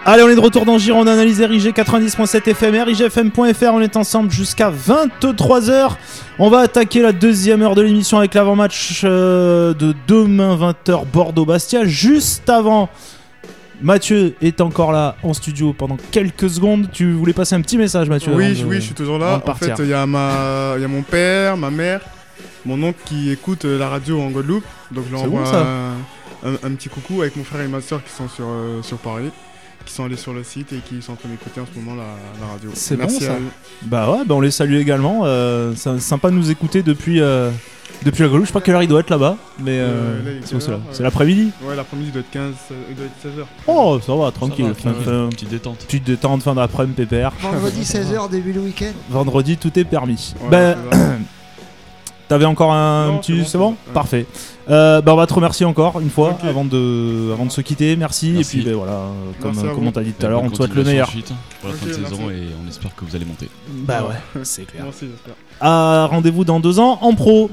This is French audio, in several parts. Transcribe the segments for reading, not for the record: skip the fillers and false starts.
Allez, on est de retour dans Gironde, analyse RIG 90.7 FM, RIGFM.fr, on est ensemble jusqu'à 23h. On va attaquer la deuxième heure de l'émission avec l'avant-match de demain 20h Bordeaux-Bastia. Juste avant, Mathieu est encore là en studio pendant quelques secondes. Tu voulais passer un petit message, Mathieu? Oui, je suis toujours là. En fait, il y a mon père, ma mère, mon oncle qui écoute la radio en Guadeloupe. Donc je leur envoie un petit coucou avec mon frère et ma soeur qui sont sur Paris, qui sont allés sur le site et qui sont en train d'écouter en ce moment la radio. C'est Merci bon ça. à eux. Bah ouais, on les salue également. C'est sympa de nous écouter depuis la Guadeloupe. Je sais pas quelle heure il doit être là-bas, mais c'est l'après-midi. Ouais, l'après-midi il doit être 16h. Oh, ça va, tranquille. Ça va, petite détente. Petite détente, fin d'après-midi, pépère. Vendredi 16h, début le week-end. Vendredi, tout est permis. Ouais, T'avais encore un petit... bon, c'est bon, ouais. Parfait. On va te remercier encore une fois Okay. avant de se quitter. Merci. Et puis voilà, comme on t'a dit tout à l'heure, on te souhaite le meilleur pour la fin de saison et on espère que vous allez monter. Bah ouais, c'est clair. Merci, j'espère. Rendez-vous dans 2 ans en pro.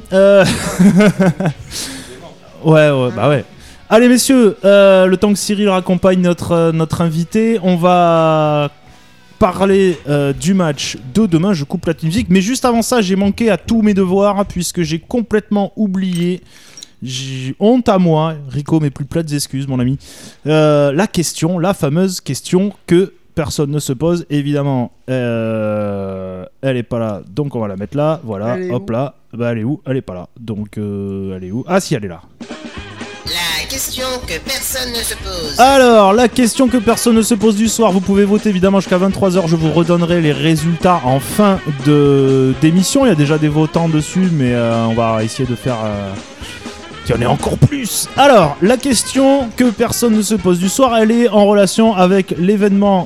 Ouais, bah ouais. Allez messieurs, le temps que Cyril raccompagne notre invité, on va parler du match de demain. Je coupe la musique, mais juste avant ça, j'ai manqué à tous mes devoirs puisque j'ai complètement oublié. J'ai honte à moi, Rico, mes plus plates excuses, mon ami. La fameuse question que personne ne se pose, évidemment. Elle est pas là, donc on va la mettre là. Voilà, hop là. Bah elle est où? Elle est pas là. Donc elle est où? Ah si, elle est là. La question que personne ne se pose. Alors, la question que personne ne se pose du soir, vous pouvez voter évidemment jusqu'à 23h, je vous redonnerai les résultats en fin d'émission. Il y a déjà des votants dessus, mais on va essayer de faire... qu'il y en ait encore plus. Alors, la question que personne ne se pose du soir, elle est en relation avec l'événement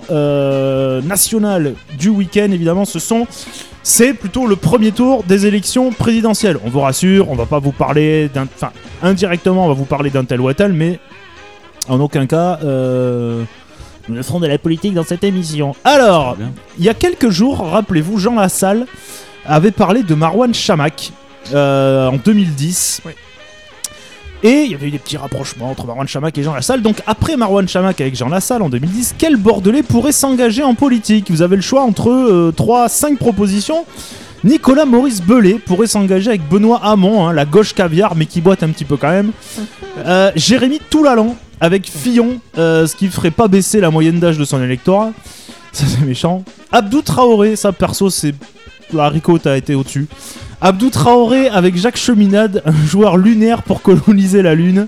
national du week-end, évidemment, c'est plutôt le premier tour des élections présidentielles. On vous rassure, on va pas vous parler indirectement, on va vous parler d'un tel ou un tel, mais en aucun cas, nous ne ferons de la politique dans cette émission. Alors, il y a quelques jours, rappelez-vous, Jean Lassalle avait parlé de Marouane Chamakh en 2010. Oui. Et il y avait eu des petits rapprochements entre Marouane Chamakh et Jean Lassalle. Donc après Marouane Chamakh avec Jean Lassalle en 2010, quel Bordelais pourrait s'engager en politique? Vous avez le choix entre 5 propositions. Nicolas Maurice Belay pourrait s'engager avec Benoît Hamon, la gauche caviar, mais qui boite un petit peu quand même. Jérémy Toulalan avec Fillon, ce qui ferait pas baisser la moyenne d'âge de son électorat. Ça c'est méchant. Abdou Traoré, ça perso c'est... La Rico, t'as été au-dessus. Abdou Traoré avec Jacques Cheminade, un joueur lunaire pour coloniser la Lune.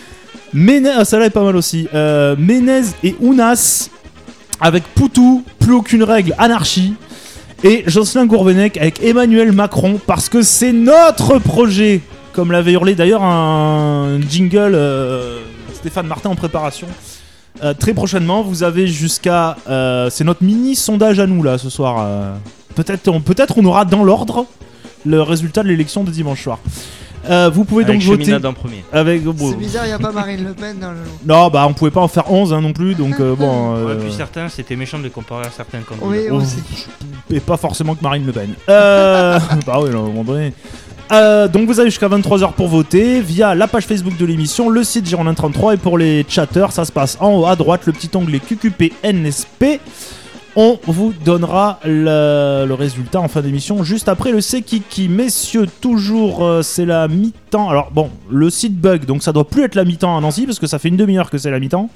Celle-là est pas mal aussi. Ménez et Ounas avec Poutou, plus aucune règle, anarchie. Et Jocelyn Gourvenec avec Emmanuel Macron, parce que c'est notre projet. Comme l'avait hurlé d'ailleurs un jingle Stéphane Martin en préparation. Très prochainement, vous avez jusqu'à... c'est notre mini sondage à nous là ce soir. Peut-être on aura dans l'ordre le résultat de l'élection de dimanche soir. Vous pouvez donc voter en premier. C'est bizarre, il n'y a pas Marine Le Pen dans le lot. Non, on pouvait pas en faire 11 non plus, donc bon... Ouais, puis certains, c'était méchant de les comparer à certains candidats. Oui, aussi. Et pas forcément que Marine Le Pen. Bah oui, à un moment donné... donc vous avez jusqu'à 23h pour voter via la page Facebook de l'émission, le site Girondin 33, et pour les chatteurs, ça se passe en haut à droite, le petit onglet QQP NSP. On vous donnera le résultat en fin d'émission, juste après le C'est Kiki. Messieurs, toujours, c'est la mi-temps. Alors bon, le site bug, donc ça doit plus être la mi-temps à Nancy, parce que ça fait une demi-heure que c'est la mi-temps.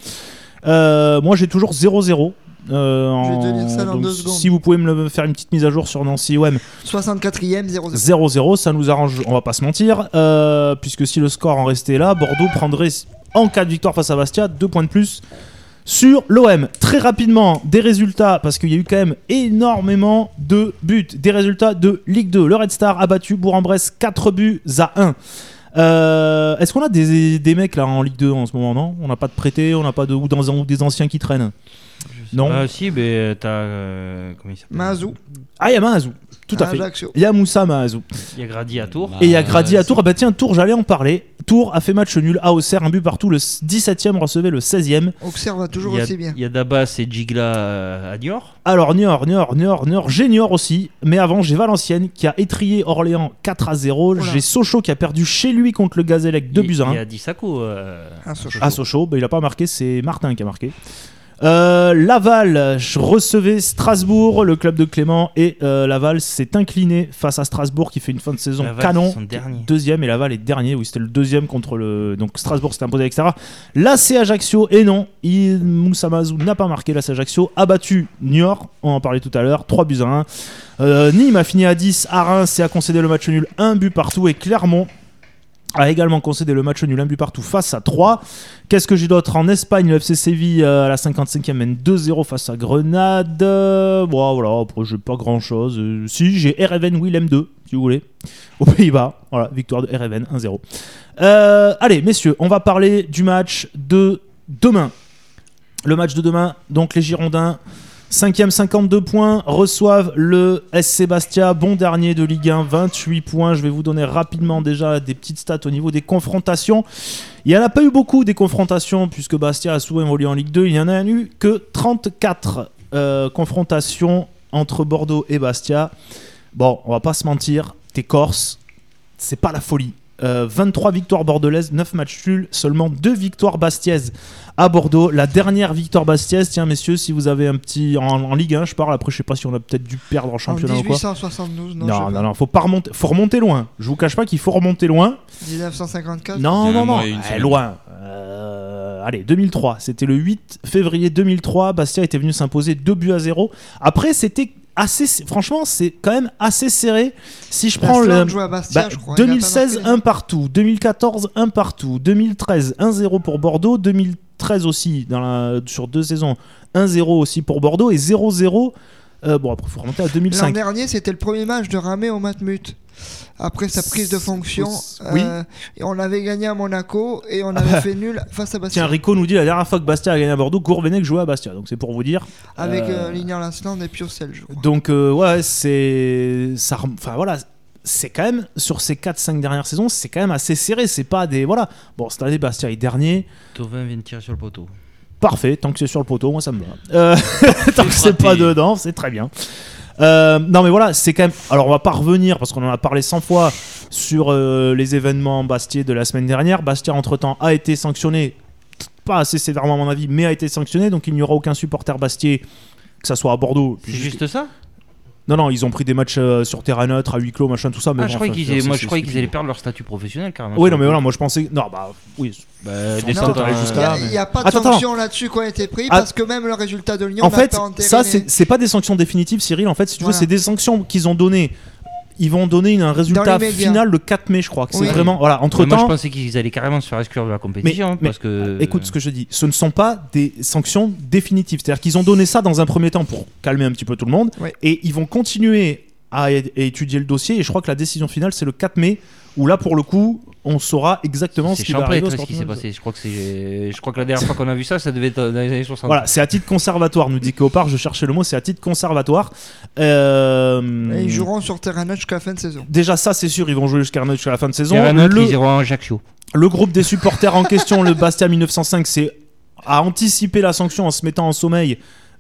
Moi j'ai toujours 0-0. Je vais te dire ça dans 2 secondes. Si vous pouvez me faire une petite mise à jour sur Nancy OM. 64e, 0-0. 0-0, ça nous arrange, on va pas se mentir. Puisque si le score en restait là, Bordeaux prendrait, en cas de victoire face à Bastia, 2 points de plus sur l'OM. Très rapidement, des résultats, parce qu'il y a eu quand même énormément de buts. Des résultats de Ligue 2. Le Red Star a battu Bourg-en-Bresse 4 buts à 1. Est-ce qu'on a des mecs là en Ligue 2 en ce moment, non? On n'a pas de prêtés, on n'a pas ou des anciens qui traînent? Non. Si, mais t'as... comment il s'appelle? Mahazou. Ah, il y a Mahazou. Tout à fait. Ajaccio. Il y a Moussa Mahazou. Il y a Grady à Tours. Et il y a Grady à Tours. Ah bah tiens, Tours, j'allais en parler. Tours a fait match nul à Auxerre, un but partout. Le 17ème recevait le 16ème. Auxerre va toujours aussi bien. Il y a Dabas et Gigla à Niort. Alors Niort, j'ai Niort aussi. Mais avant, j'ai Valenciennes qui a étrié Orléans 4-0. J'ai Sochaux qui a perdu chez lui contre le Gazélec 2 buts à 1. Il y a Dissaco à Sochaux. Bah, il a pas marqué, c'est Martin qui a marqué. Laval recevait Strasbourg, le club de Clément, et Laval s'est incliné face à Strasbourg qui fait une fin de saison Laval, canon. Deuxième et Laval est dernier. Oui, c'était le deuxième contre le. Donc Strasbourg s'est imposé à l'extérieur. L'AC Ajaccio, et non, Moussa Mazou n'a pas marqué. L'AC Ajaccio a battu Niort, on en parlait tout à l'heure, 3-1. Nîmes a fini à 10 à Reims et a concédé le match nul 1 but partout, et Clermont a également concédé le match nul 1 but partout face à 3. Qu'est-ce que j'ai d'autre en Espagne? Le FC Séville à la 55e mène 2-0 face à Grenade. Bon, voilà, après j'ai pas grand chose. Si, j'ai RFN Willem 2, si vous voulez, aux Pays-Bas. Voilà, victoire de RFN 1-0. Allez, messieurs, on va parler du match de demain. Le match de demain, donc les Girondins, 5e, 52 points, reçoivent le SC Bastia, bon dernier de Ligue 1, 28 points. Je vais vous donner rapidement déjà des petites stats au niveau des confrontations. Il n'y en a pas eu beaucoup des confrontations, puisque Bastia a souvent évolué en Ligue 2. Il n'y en a eu que 34 confrontations entre Bordeaux et Bastia. Bon, on va pas se mentir, t'es corse, c'est pas la folie. 23 victoires bordelaises, 9 matchs nuls, seulement 2 victoires bastiaises à Bordeaux. La dernière victoire bastiaise, tiens messieurs, si vous avez un petit en Ligue 1, je parle, après je sais pas si on a peut-être dû perdre en championnat ou quoi. 1872, non, faut pas remonter, faut remonter loin. Je vous cache pas qu'il faut remonter loin. 1954. Non, loin. Allez, 2003, c'était le 8 février 2003, Bastia était venu s'imposer 2-0. Après c'était franchement, c'est quand même assez serré. Si je prends Bastia, je crois, 2016, 1 partout. 2014, 1 partout. 2013, 1-0 pour Bordeaux. 2013 aussi, sur 2 saisons, 1-0 aussi pour Bordeaux. Et 0-0. Bon, après, il faut remonter à 2005. L'an dernier, c'était le premier match de Ramé au Matmut. Après sa prise de fonction, oui. Et on avait gagné à Monaco et on avait fait nul face à Bastia. Tiens, Rico nous dit la dernière fois que Bastia a gagné à Bordeaux, Gourvenec jouait à Bastia, donc c'est pour vous dire. Avec Lignan Lasland et Piocel, je crois. Donc ouais, c'est quand même sur ces 4-5 dernières saisons, c'est quand même assez serré. C'est pas des bon, cette année Bastia est dernier. Thauvin vient de tirer sur le poteau. Parfait, tant que c'est sur le poteau, moi ça me va. Tant que c'est pas dedans, c'est très bien. Non mais voilà, c'est quand même. Alors on va pas revenir parce qu'on en a parlé 100 fois sur les événements bastiais de la semaine dernière. Bastia entre temps a été sanctionné, pas assez sévèrement à mon avis, mais a été sanctionné, donc il n'y aura aucun supporter bastiais, que ça soit à Bordeaux. C'est juste ça? Non, ils ont pris des matchs sur terrain neutre, à huis clos, machin, tout ça. Mais je croyais qu'ils allaient perdre leur statut professionnel carrément. Oui, non, mais voilà, moi je pensais. Non, oui. Il n'y a pas de sanction là-dessus qui a été pris parce que même le résultat de Lyon. En fait, ça, c'est pas des sanctions définitives, Cyril. En fait, si tu veux, c'est des sanctions qu'ils ont données. Ils vont donner un résultat final le 4 mai, je crois. Que c'est vraiment. Voilà, entre temps. Moi, je pensais qu'ils allaient carrément se faire exclure de la compétition. Mais parce que... écoute ce que je dis. Ce ne sont pas des sanctions définitives. C'est-à-dire qu'ils ont donné ça dans un premier temps pour calmer un petit peu tout le monde. Ouais. Et ils vont continuer à étudier le dossier. Et je crois que la décision finale, c'est le 4 mai. Où là, pour le coup, on saura exactement ce qui va arriver. Ce qui s'est passé. Je crois que la dernière fois qu'on a vu ça devait être dans les années 60. Voilà, c'est à titre conservatoire, nous dit Kéopard. Je cherchais le mot, c'est à titre conservatoire. Et ils joueront sur terrain neutre jusqu'à la fin de saison. Déjà, ça, c'est sûr, ils vont jouer jusqu'à la fin de saison. Terrain neutre, ils iront à Ajaccio. Le groupe des supporters en question, le Bastia 1905, a anticipé la sanction en se mettant en sommeil.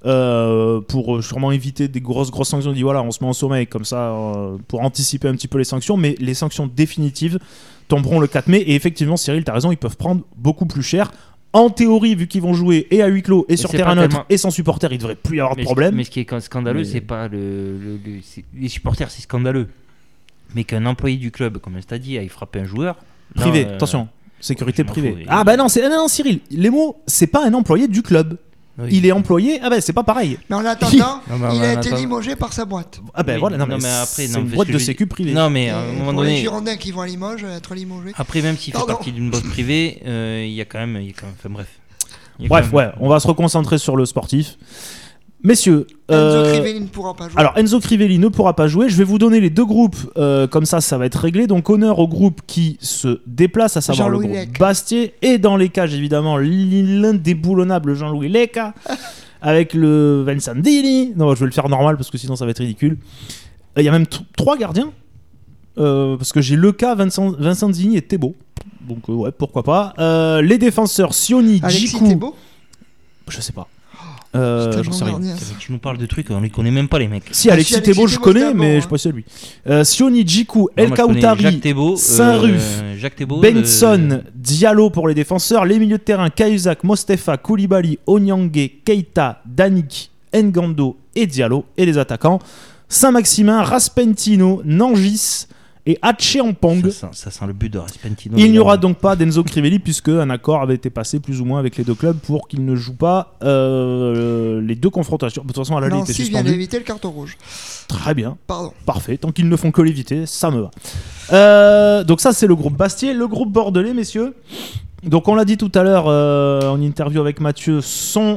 Pour sûrement éviter des grosses sanctions. On dit voilà, on se met en sommeil comme ça pour anticiper un petit peu les sanctions, mais les sanctions définitives tomberont le 4 mai. Et effectivement, Cyril, t'as raison, ils peuvent prendre beaucoup plus cher. En théorie, vu qu'ils vont jouer et à huis clos et sur terrain neutre et sans supporters, il devrait plus y avoir de problème. Mais ce qui est scandaleux, c'est pas les supporters, c'est scandaleux, mais qu'un employé du club, comme je t'ai dit, aille frapper un joueur privé. Attention, sécurité privée. Ah bah non, Cyril, les mots, c'est pas un employé du club. Oui. Il est employé, c'est pas pareil. Mais en attendant, il a été limogé par sa boîte. Voilà, mais après, c'est une boîte de sécu privée. Non, mais à un moment donné. Les Girondins qui vont à Limoges, être limogés. Après, même s'il fait partie d'une boîte privée, il y a quand même. Enfin, bref. On va se reconcentrer sur le sportif. Messieurs, Enzo Crivelli ne pourra pas jouer. Alors Enzo Crivelli ne pourra pas jouer. Je vais vous donner les deux groupes, comme ça va être réglé. Donc honneur au groupe qui se déplace, à savoir le groupe Bastier, et dans les cages évidemment l'indéboulonnable Jean-Louis Leca avec le Vincent Dini. Non, je vais le faire normal parce que sinon ça va être ridicule. Il y a même 3 gardiens parce que j'ai Leca, Vincent Dini et Thébault. Donc pourquoi pas. Les défenseurs Sioni, Alexis Djikou. Thébault. Je sais pas. J'en sais rien. Tu nous parles de trucs, on les connaît même pas les mecs. Si, Alexis Thébault je connais, mais je sais pas si c'est lui. Sioni, Djikou, El Kaoutari, Saint-Ruf, Benson, Diallo pour les défenseurs, les milieux de terrain, Cahuzac, Mostefa, Koulibaly, Onyangé, Keita, Danik, Ngando et Diallo, et les attaquants Saint-Maximin, Raspentino, Nangis et Acheampong. Ça sent le but de Raspentino. Il n'y aura donc pas d'Enzo Crivelli puisque un accord avait été passé plus ou moins avec les deux clubs pour qu'il ne joue pas les deux confrontations. De toute façon, à la Ligue était suspendu. Nancy vient d'éviter le carton rouge. Très bien. Pardon. Parfait. Tant qu'ils ne font que l'éviter, ça me va. Donc ça, c'est le groupe Bastier. Le groupe Bordelais, messieurs. Donc on l'a dit tout à l'heure en interview avec Mathieu, sont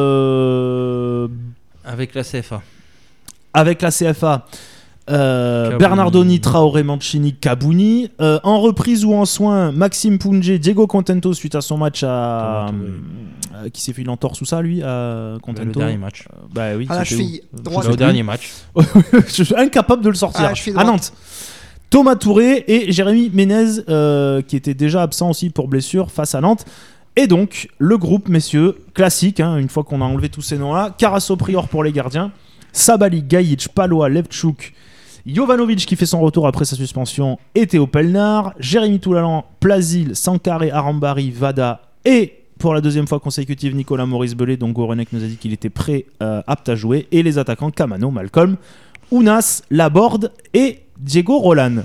avec la CFA. Avec la CFA. Bernardoni, Traoré, Mancini, Kabouni. En reprise ou en soins, Maxime Pounjé, Diego Contento suite à son match qui s'est fait une entorse ou ça lui à Contento. Le dernier match. Bah oui. À la cheville droite. Au dernier match. Je suis incapable de le sortir. À Nantes. Thomas Touré et Jérémy Ménez qui était déjà absent aussi pour blessure face à Nantes. Et donc le groupe, messieurs, classique, une fois qu'on a enlevé tous ces noms-là. Carasso Prior pour les gardiens. Sabali, Gajic, Palois, Levchuk, Jovanovic qui fait son retour après sa suspension et Théo Pelnard, Jérémy Toulalan, Plazil, Sankaré, Arambari, Vada et pour la deuxième fois consécutive Nicolas Maurice Bellet. Donc Gorenek nous a dit qu'il était prêt, apte à jouer, et les attaquants Camano, Malcolm, Ounas, Laborde et Diego Roland.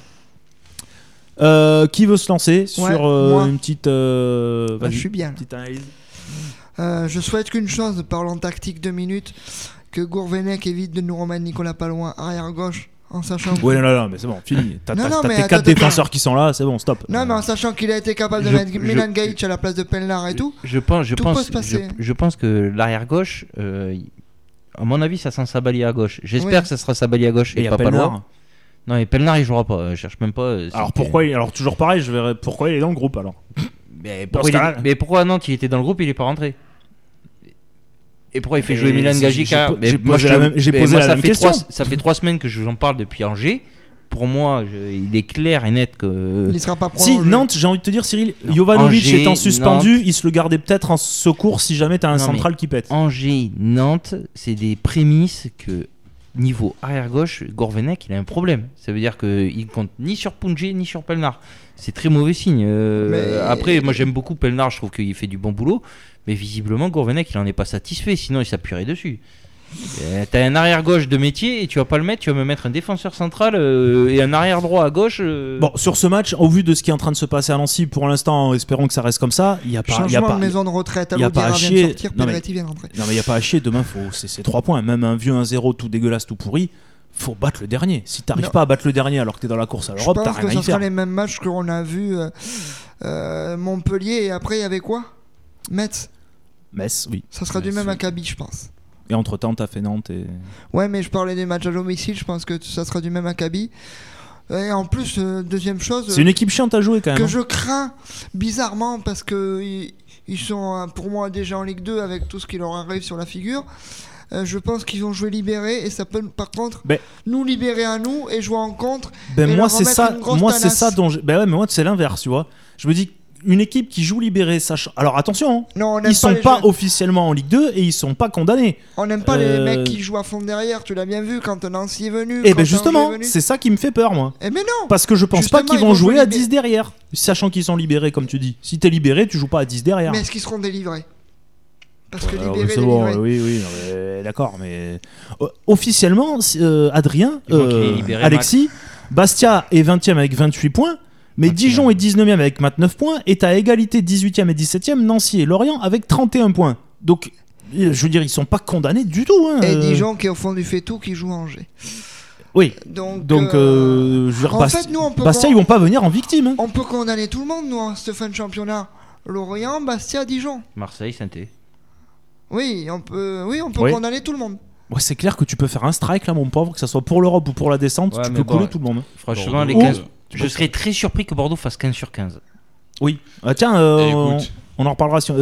Qui veut se lancer sur une petite je suis bien. Petite analyse. Je souhaite qu'une chose, parlant tactique 2 minutes, que Gourvenec évite de nous remettre Nicolas Paloin arrière gauche, en sachant que... Ouais, non, mais c'est bon, fini. T'as tes 4 défenseurs qui sont là, c'est bon, stop. Non, mais en sachant qu'il a été capable de mettre Milan Gajic à la place de Pelnard et tout, je pense que l'arrière gauche, à mon avis, ça sent Sabali à gauche. J'espère que ça sera Sabali à gauche et pas Paloin. Non, et Pelnard il jouera pas, je cherche même pas. Alors pourquoi alors toujours pareil, je verrai pourquoi il est dans le groupe alors. Mais pourquoi à Nantes il était dans le groupe, il est pas rentré? Et pourquoi il fait jouer Milan Gajic? J'ai posé la même question. Ça fait 3 semaines que j'en parle depuis Angers. Pour moi, il est clair et net que... Il sera pas prolongé. Si, Nantes, j'ai envie de te dire, Cyril, Jovanovic étant suspendu, il se le gardait peut-être en secours si jamais t'as un central qui pète. Angers, Nantes, c'est des prémices que... Niveau arrière-gauche, Gourvenec, il a un problème. Ça veut dire qu'il compte ni sur Pounjé ni sur Pelnard. C'est très mauvais signe. Après, moi j'aime beaucoup Pelnard, je trouve qu'il fait du bon boulot. Mais visiblement, Gourvenec, il en est pas satisfait. Sinon, il s'appuierait dessus. T'as un arrière-gauche de métier et tu vas pas le mettre. Tu vas me mettre un défenseur central et un arrière-droit à gauche. Bon, sur ce match, au vu de ce qui est en train de se passer à Nancy, pour l'instant, espérons que ça reste comme ça. Il y a pas de maison de retraite. Il y a pas à chier. Non, mais il y a pas à chier. Demain, c'est 3 points. Même un vieux 1-0 tout dégueulasse, tout pourri. Faut battre le dernier. Si t'arrives pas à battre le dernier alors que t'es dans la course à l'Europe, t'as rien à y faire. Je pense que ce sera les mêmes matchs qu'on a vu Montpellier et après il y avait quoi? Metz, oui. Ça sera du même acabit, je pense. Et entre-temps, t'as fait Nantes et... Ouais, mais je parlais des matchs à domicile, je pense que ça sera du même acabit. Et en plus, deuxième chose... C'est une équipe chiante à jouer quand même. Que je crains bizarrement parce que ils sont pour moi déjà en Ligue 2 avec tout ce qui leur arrive sur la figure. Je pense qu'ils vont jouer libérés et ça peut par contre nous libérer à nous et jouer en contre. Moi c'est ça dont mais moi c'est l'inverse, tu vois. Je me dis une équipe qui joue libérée, alors attention, ils sont pas officiellement en Ligue 2 et ils sont pas condamnés. On n'aime pas les mecs qui jouent à fond derrière, tu l'as bien vu quand Nancy est venu. Et justement, c'est ça qui me fait peur moi. Mais non. Parce que je pense pas qu'ils vont jouer à 10 derrière, sachant qu'ils sont libérés comme tu dis. Si t'es libéré, tu joues pas à 10 derrière. Mais est-ce qu'ils seront délivrés? Parce que c'est bon, oui, d'accord, mais officiellement, Adrien, Alexis, Bastia est 20ème avec 28 points, mais Dijon est 19ème avec 29 points, et à égalité 18ème et 17ème, Nancy et Lorient avec 31 points. Donc, je veux dire, ils sont pas condamnés du tout. Et Dijon qui est au fond du fait-tout, qui joue à Angers. Oui, donc je veux dire, Bastia, ils vont pas venir en victime. On peut condamner tout le monde, nous, en cette fin de championnat. Lorient, Bastia, Dijon. Marseille, Saint-Étienne. Oui, on peut condamner tout le monde. Ouais, c'est clair que tu peux faire un strike là, mon pauvre, que ça soit pour l'Europe ou pour la descente, tu peux couler tout le monde. Franchement, les 15, je serais très surpris que Bordeaux fasse 15 sur 15. Oui. Tiens, on en reparlera si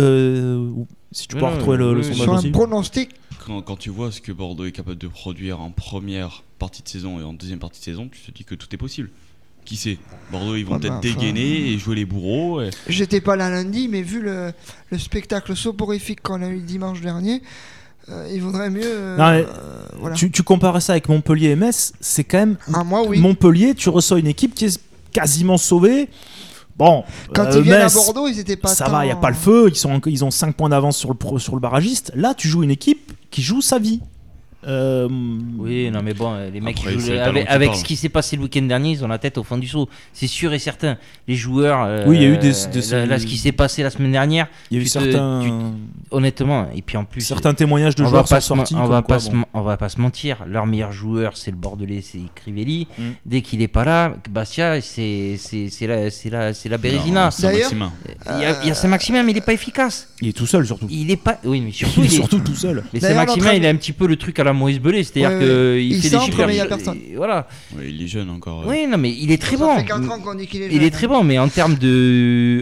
tu peux retrouver le sondage aussi. Un pronostic. Quand tu vois ce que Bordeaux est capable de produire en première partie de saison et en deuxième partie de saison, tu te dis que tout est possible. Qui sait? Bordeaux, ils vont peut-être dégainer et jouer les bourreaux. J'étais pas là lundi, mais vu le spectacle soporifique qu'on a eu dimanche dernier, Il vaudrait mieux. Voilà. Tu comparais ça avec Montpellier et Metz, c'est quand même. Moi, oui. Montpellier, tu reçois une équipe qui est quasiment sauvée. Bon, quand ils viennent Metz, à Bordeaux, ils étaient pas. Ça va, il n'y a pas le feu, ils ont 5 points d'avance sur le barragiste. Là, tu joues une équipe qui joue sa vie. Oui, non, mais bon, les mecs avec ce qui s'est passé le week-end dernier, ils ont la tête au fond du seau, c'est sûr et certain. Les joueurs, oui, il y a eu des ce qui s'est passé la semaine dernière, il y a eu certains, honnêtement, et puis en plus, certains témoignages de joueurs sont sortis. On va pas se mentir, leur meilleur joueur, c'est le Bordelais, c'est Crivelli. Dès qu'il est pas là, Bastia, c'est la Bérésina. D'ailleurs, il y a Saint-Maximin, mais il est pas efficace. Il est tout seul surtout. Il est pas, oui, mais surtout, il est surtout tout seul. Mais Saint-Maximin, il a un petit peu le truc à la Maurice Belay, c'est-à-dire qu'il fait des chiffres. Voilà. Ouais, il est jeune encore. Oui, non, mais il est très bon. Ça fait 4 ans qu'on dit qu'il est jeune. Il est très bon, mais en termes de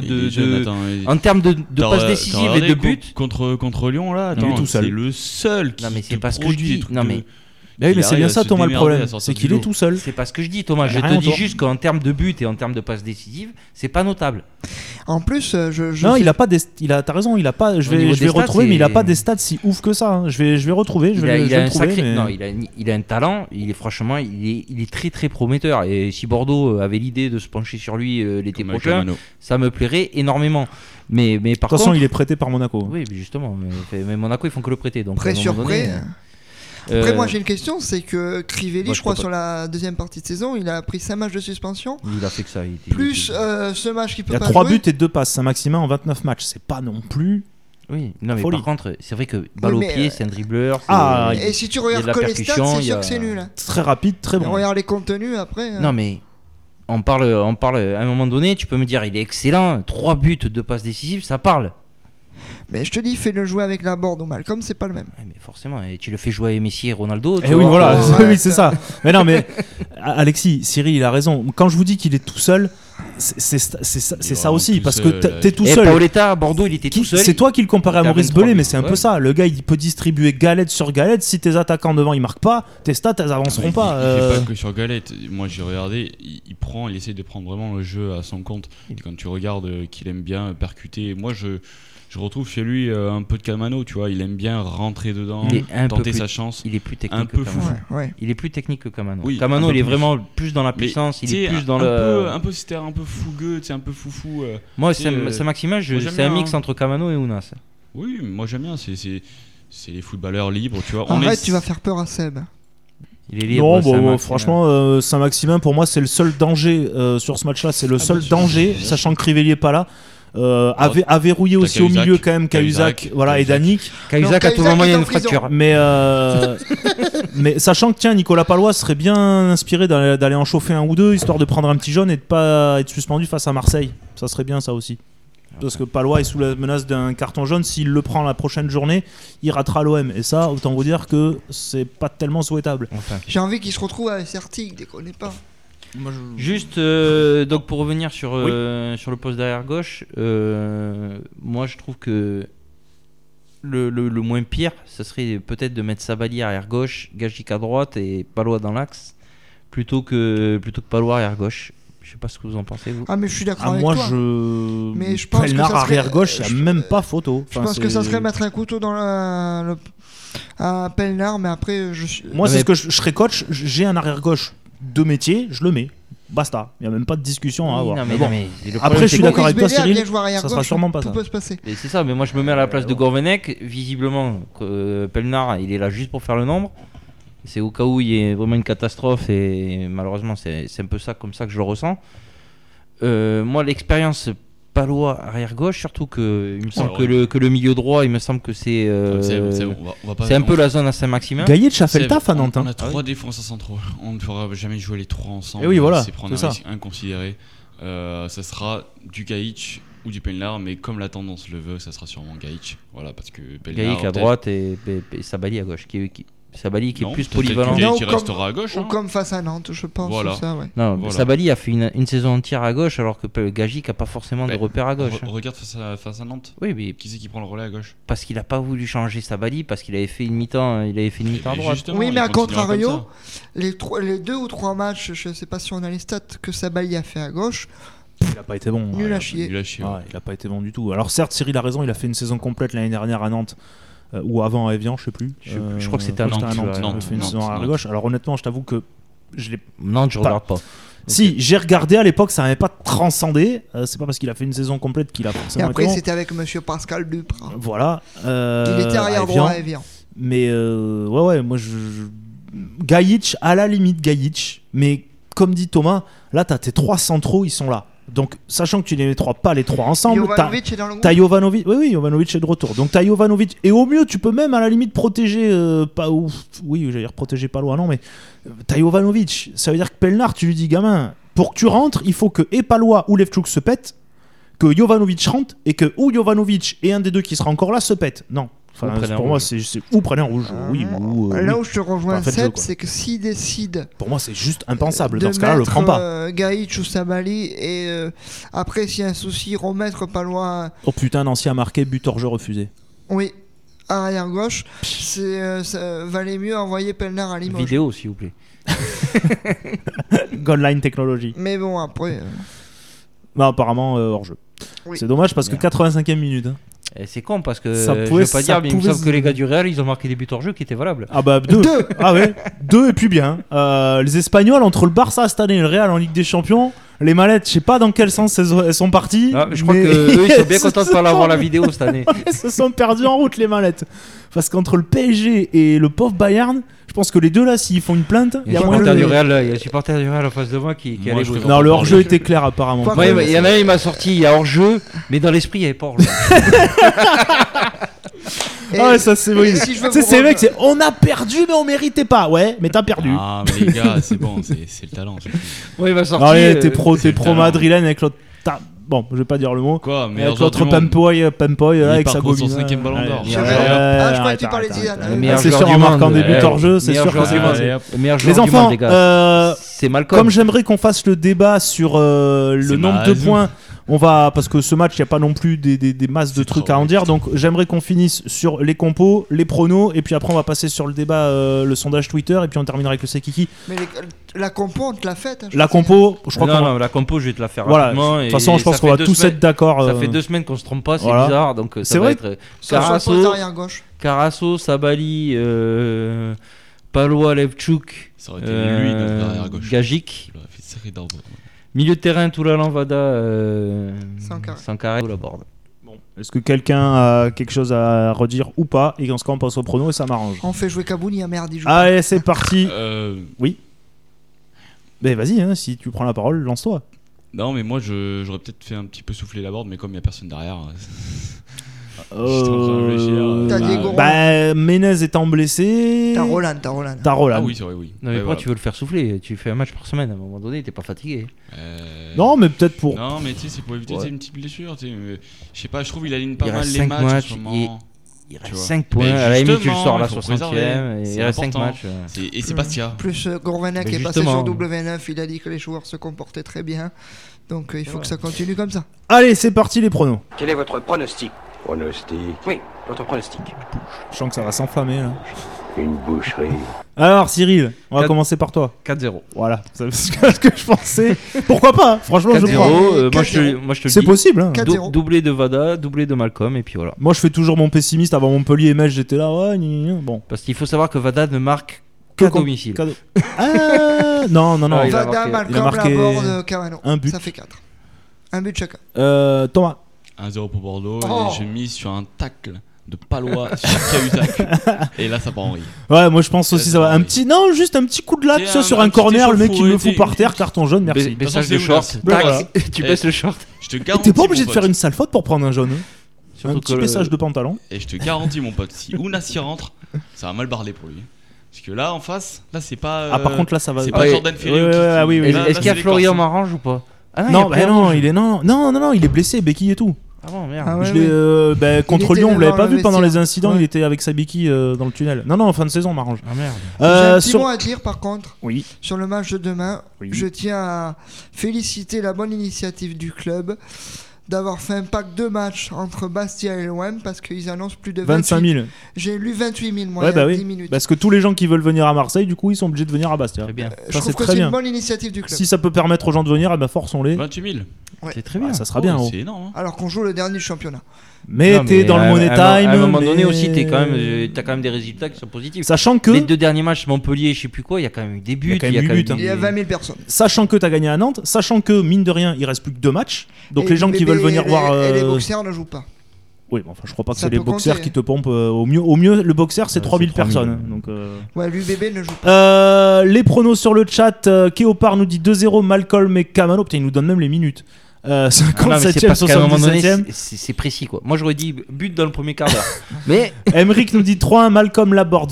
passes décisives et de buts contre Lyon là, il est tout seul. C'est le seul qui. Non, mais c'est pas ce que je dis. Non, mais. Oui, mais c'est bien ça, Thomas, le problème. C'est qu'il est tout seul. C'est pas ce que je dis, Thomas. Je te dis juste qu'en termes de buts et en termes de passes décisives, c'est pas notable. En plus, non, il a pas t'as raison, il a pas. Je vais retrouver, mais il a pas des stats si ouf que ça. Je vais retrouver. Il a un talent. Franchement, il est très très prometteur. Et si Bordeaux avait l'idée de se pencher sur lui l'été prochain, ça me plairait énormément. Mais par contre, de toute façon, il est prêté par Monaco. Oui, justement. Mais Monaco, ils font que le prêter. Donc prêt sur prêt. Après, moi j'ai une question, c'est que Crivelli, je crois, sur la deuxième partie de saison, il a pris 5 matchs de suspension. Il a fait que ça. Plus ce match qui peut pas jouer. Il y a 3 buts et 2 passes, Saint-Maximin en 29 matchs. C'est pas non plus. Oui, non, mais par contre, c'est vrai que balle au pied, c'est un dribbleur. Et si tu regardes que les stats, c'est sûr que c'est nul. Très rapide, très bon. Regarde les contenus après. Non, mais on parle à un moment donné, tu peux me dire, il est excellent, 3 buts, 2 passes décisives, ça parle. Mais je te dis, fais-le jouer avec la Bordeaux Malcolm, c'est pas le même. Ouais, mais forcément, et tu le fais jouer avec Messi et Ronaldo. Et oui, voilà, oui, c'est ça. Mais non, mais Alexis, Cyril, il a raison. Quand je vous dis qu'il est tout seul, c'est ça aussi, parce que t'es tout seul. Et Paoletta à Bordeaux, il était tout seul. C'est toi qui le comparais à Maurice Belay, mais c'est un peu ça. Le gars, il peut distribuer galette sur galette. Si tes attaquants devant, ils marquent pas, tes stats, elles avanceront pas. Il fait pas que sur galette. Moi, j'ai regardé, il essaie de prendre vraiment le jeu à son compte. Et quand tu regardes qu'il aime bien percuter, moi, je retrouve chez lui un peu de Camano, tu vois, il aime bien rentrer dedans, tenter sa chance. Il est plus technique un peu fou. Ouais. Il est plus technique que Camano. Oui, Camano, il est vraiment plus dans la puissance, il est plus dans un peu c'était un peu fougueux, un peu foufou. Moi, Saint-Maximin, c'est un mix entre Camano et Ounas. Oui, moi j'aime bien, c'est les footballeurs libres, tu vois. Arrête, tu vas faire peur à Seb. Il est libre. Non, franchement, Saint-Maximin, pour moi, c'est le seul danger sur ce match-là, c'est le seul danger, sachant que Crivelli est pas là. A verrouillé aussi au milieu quand même Cahuzac, voilà, et Danick. Cahuzac à tout moment il y a une fracture. Mais sachant que Nicolas Palois serait bien inspiré d'aller en chauffer un ou deux, histoire de prendre un petit jaune et de pas être suspendu face à Marseille. Ça serait bien ça aussi. Parce que Palois est sous la menace d'un carton jaune. S'il le prend la prochaine journée, il ratera l'OM. Et ça, autant vous dire que c'est pas tellement souhaitable. Enfin. J'ai envie qu'il se retrouve à Certic, déconnez pas. Juste donc pour revenir sur le poste d'arrière gauche, moi je trouve que le moins pire, ça serait peut-être de mettre Sabali arrière gauche, Gagic à droite et Palois dans l'axe, plutôt que Palois arrière gauche. Je sais pas ce que vous en pensez, vous. Ah, mais je suis d'accord avec toi. Mais je pense que ça serait... arrière gauche, il n'y a même pas photo. Je pense que ça serait mettre un couteau dans à Pelnard, mais après moi c'est ce que je serais coach, j'ai un arrière gauche de métier, je le mets. Basta, il n'y a même pas de discussion à avoir. Après, je suis d'accord avec toi, Cyril, ça sera sûrement pas ça. Peut se passer. C'est ça, mais moi je me mets à la place de Gourvenec. Visiblement, Pelnard, il est là juste pour faire le nombre. C'est au cas où il y ait vraiment une catastrophe, et malheureusement, c'est un peu ça, comme ça que je le ressens. Moi, l'expérience Palois arrière-gauche, surtout que il me semble que le milieu droit, il me semble que c'est un peu la zone à Saint-Maximin. Gaïtch a fait le taf à Nantes. On a 3 défenses à centraux. On ne fera jamais jouer les 3 ensemble. Et oui, voilà, c'est prendre un risque inconsidéré. Ça sera du Gaïtch ou du Pelnard, mais comme la tendance le veut, ça sera sûrement Gaïtch. Voilà, parce que Gaïtch à droite et Sabali à gauche. Sabali qui est plus polyvalent. Qui restera à gauche. Ou comme face à Nantes, je pense. Voilà. Ça, ouais. Non, voilà. Sabali a fait une saison entière à gauche, alors que Gagic n'a pas forcément de repères à gauche. Regarde face à Nantes. Oui, mais qui c'est qui prend le relais à gauche? Parce qu'il n'a pas voulu changer Sabali, parce qu'il avait fait une mi-temps, à droite. Oui, mais à contrario, les 2 ou 3 matchs, je ne sais pas si on a les stats que Sabali a fait à gauche. Il n'a pas été bon. Nul à chier. Il n'a pas été bon du tout. Alors certes, Cyril a raison, il a fait une saison complète l'année dernière à Nantes. ou avant à Evian, je sais plus. Je crois que c'était à Nantes. Il fait une saison arrière gauche. Alors honnêtement, je t'avoue que je l'ai. Nantes, je regarde pas. Si, j'ai regardé à l'époque, ça n'avait pas transcendé. C'est pas parce qu'il a fait une saison complète qu'il a forcément. Et après, c'était avec Monsieur Pascal Dupre. Voilà. Il était arrière droit à Evian. Mais ouais, moi Gajic, à la limite Gajic. Mais comme dit Thomas, là t'as tes 3 centraux, ils sont là. Donc, sachant que tu les mets pas les trois ensemble, Jovanovic est dans le groupe. T'as Jovanovic, oui, Jovanovic est de retour. Donc t'as Jovanovic, et au mieux, tu peux même à la limite protéger, j'allais dire protéger Palois, non, mais t'as Jovanovic. Ça veut dire que Pelnard, tu lui dis, gamin, pour que tu rentres, il faut que et Palois ou Levchuk se pète, que Jovanovic rentre, et que ou Jovanovic et un des deux qui sera encore là se pète. Non. Enfin, pour moi, c'est ou prenez un rouge. Là où je te rejoins, Seb, c'est que s'il décide. Pour moi, c'est juste impensable. Dans ce cas-là, le prends pas. Gajic ou Sabali, et après, s'il y a un souci, remettre Palois. Oh putain, Nancy a marqué but hors jeu refusé. Oui, arrière gauche. Ça valait mieux envoyer Pelnard à Limoges. Vidéo, s'il vous plaît. Goal Technology. Mais bon, après. Bah, apparemment, hors jeu. Oui. C'est dommage parce que 85e minute. C'est con parce que je veux pas dire, mais il me semble que les gars du Real ils ont marqué des buts hors jeu qui étaient valables. Ah bah 2. Ah ouais, 2 et puis bien. Les Espagnols entre le Barça cette année et le Real en Ligue des Champions, les mallettes, je sais pas dans quel sens elles sont parties. Ah, je crois que eux ils sont bien contents de pas avoir la vidéo cette année. Ils se sont perdus en route les mallettes. Parce qu'entre le PSG et le pauvre Bayern, je pense que les deux là, s'ils font une plainte, il y a le supporter du Real en face de moi qui allait jouer. Non, le hors-jeu était clair apparemment. Il y en a un, il m'a sorti, il y a hors-jeu, mais dans l'esprit il y avait pas hors-jeu. Ah ouais, ça c'est vrai. C'est vrai que on a perdu mais on méritait pas. Ouais, mais t'as perdu. Ah mais les gars, c'est bon, c'est le talent. Ouais, il m'a sorti. Allez, t'es pro madrilène avec l'autre. Bon, je vais pas dire le mot. Quoi, mais avec l'autre Pampoy avec sa gobine. Son 5e ballon d'or. Je crois que tu parlais de Zidane. C'est sûr, en marquant des buts hors jeu, c'est sûr que c'est bon. Les enfants, c'est Malcolm. Comme j'aimerais qu'on fasse le débat sur le nombre de points, on va, parce que ce match, il n'y a pas non plus des masses de trucs à en dire, donc j'aimerais qu'on finisse sur les compos, les pronos, et puis après on va passer sur le débat, le sondage Twitter, et puis on terminera avec le Sekiki. Mais la compo, on te l'a faite. La compo, je crois non, la compo, je vais te la faire rapidement. De toute façon, je pense qu'on va tous être d'accord. Ça fait 2 semaines qu'on se trompe pas, c'est bizarre, donc ça va être Carasso, Sabali, Palois, Levchuk, Gajic. Milieu de terrain, Toulalan, Vada, Sankaré, la board. Bon. Est-ce que quelqu'un a quelque chose à redire ou pas? Et dans ce cas, on passe au prono et ça m'arrange. On fait jouer Kabouni à merde. Allez, c'est parti. Oui. Mais vas-y, hein, si tu prends la parole, lance-toi. Non, mais moi, j'aurais peut-être fait un petit peu souffler la board, mais comme il n'y a personne derrière. T'as Diego Menez étant blessé. T'as Roland. Ah oui, c'est vrai, oui. Non, mais pourquoi tu veux le faire souffler? Tu fais un match par semaine, à un moment donné, t'es pas fatigué. Non, mais peut-être pour. Non, mais tu sais, c'est pour éviter une petite blessure. Je sais pas, je trouve qu'il aligne pas mal les matchs. Il reste 5 points. À la limite, tu le sors à la 60e. Il reste 5 matchs. Et c'est Bastia. Plus Gourvenec est passé sur W9, il a dit que les joueurs se comportaient très bien. Donc il faut que ça continue comme ça. Allez, c'est parti les pronos. Quel est votre pronostic? Oui, votre pronostic. Je sens que ça va s'enflammer là. Une boucherie. Alors Cyril, on va commencer par toi. 4-0. Voilà, c'est ce que je pensais. Pourquoi pas? Franchement, je prends. Moi je te le c'est dis. Possible. Hein. Doublé de Vada, doublé de Malcolm, et puis voilà. Moi je fais toujours mon pessimiste avant Montpellier et Metz, j'étais là, ouais, bon. Parce qu'il faut savoir que Vada ne marque que domicile. Non. Vada, Malcolm, il a marqué Laborde, Cavano. Un but. Ça fait 4. Un but chacun. Thomas. 1-0 pour Bordeaux, et j'ai mis sur un tacle de Palois sur Cahuzac. Et là ça part en rire. Ouais, moi je pense aussi ça va juste un petit coup de latte sur un corner, le mec il me fout par terre, carton jaune, merci. Baissage de short, tu baisses le short. T'es pas obligé de faire une sale faute pour prendre un jaune. Un petit baissage de pantalon. Et je te garantis mon pote, si Ounassi rentre, ça va mal barler pour lui. Parce que là en face, là c'est pas par contre là ça va. C'est pas Jordan Ferry. Oui. Est-ce qu'il y a Florian Marange ou pas? Non, il est blessé, béquille et tout. Ah bon, merde. Contre Lyon, vous l'avez pas vu pendant les incidents, il était avec sa béquille dans le tunnel. Non, en fin de saison, m'arrange. Ah merde. J'ai un petit mot à dire par contre. Oui. Sur le match de demain, je tiens à féliciter la bonne initiative du club d'avoir fait un pack de matchs entre Bastia et l'OM parce qu'ils annoncent plus de 25 000. J'ai lu 28 000 moi, ouais, il y a 10 oui. minutes. Parce que tous les gens qui veulent venir à Marseille, du coup, ils sont obligés de venir à Bastia. Très bien. Je trouve que c'est une bonne initiative du club. Si ça peut permettre aux gens de venir, eh ben forçons-les. 28 000. Ouais. C'est très bien. Ça sera bien. C'est énorme. Hein. Alors qu'on joue le dernier championnat. Mais t'es dans le Money Time. À un moment donné aussi, t'as quand même des résultats qui sont positifs. Sachant que les 2 derniers matchs, Montpellier, je sais plus quoi, il y a quand même eu des buts. Il y a 20 000 personnes. Sachant que t'as gagné à Nantes, sachant que mine de rien, il reste plus que 2 matchs. Donc et les gens qui veulent venir voir. Et les boxeurs ne jouent pas. Oui, bon, enfin, je crois pas que c'est les boxeurs qui te pompent. Au mieux, le boxeur, c'est 3000 personnes. Donc, ouais, l'UBB ne joue pas. Les pronos sur le chat. Kéopard nous dit 2-0, Malcolm et Camano. Putain, il nous donne même les minutes. 57e, 77e. C'est précis quoi. Moi j'aurais dit but dans le premier quart d'heure. Mais Emric nous dit 3-1, Malcolm Laborde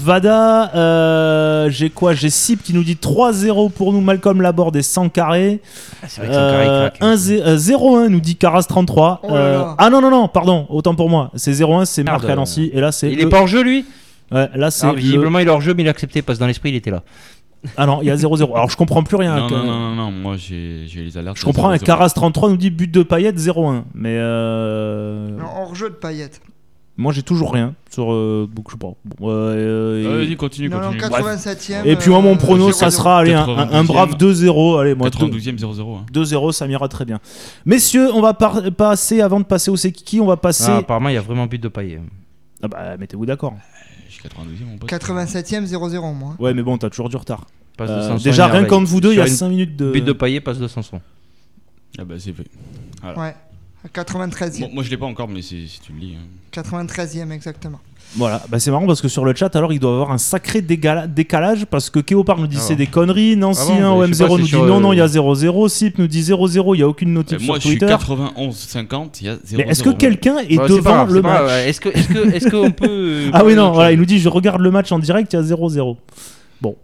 Vada. J'ai Sip qui nous dit 3-0 pour nous, Malcolm Laborde et 100 carrés. C'est vrai que 0-1 nous dit Caras 33. Ah non, pardon, autant pour moi. C'est 0-1, c'est Marc à Nancy. Et là, c'est il est pas hors jeu lui. Ouais, là c'est visiblement il est hors jeu, mais il a accepté parce que dans l'esprit il était là. Ah non, il y a 0-0. Alors je comprends plus rien. Non, moi j'ai les alertes. Je comprends, un Caras 33 nous dit but de Payet 0-1. Mais non, hors-jeu de Payet. Moi j'ai toujours rien sur je sais pas. Vas-y, continue. Non, 87e. Et puis moi mon prono ça sera un brave 2-0. Allez, moi 92e 0-0. 2-0, ça m'ira très bien. Messieurs, on va passer avant de passer au C'est qui, on va passer. Apparemment, il y a vraiment but de Payet. Ah bah mettez-vous d'accord. 92e, mon pote. 87e 0-0 moi. Ouais, mais bon, t'as toujours du retard. Déjà rien qu'entre vous deux, il y a 5 minutes de but de Payet, passe de Sanson. Ah bah c'est fait. Voilà. Ouais. 93e. Bon, moi je l'ai pas encore, mais si tu le lis. 93e exactement. Voilà, bah c'est marrant parce que sur le chat, alors il doit y avoir un sacré décalage parce que Kéopard nous dit c'est des conneries, Nancy OM0 nous dit non, il y a 0-0, Sip nous dit 0-0, il n'y a aucune notif sur Twitter. Moi je suis 91-50, il y a 0-0. Mais est-ce que quelqu'un est devant le match? Est-ce qu'on peut. Ah oui, non, voilà, il nous dit je regarde le match en direct, il y a 0-0. Bon.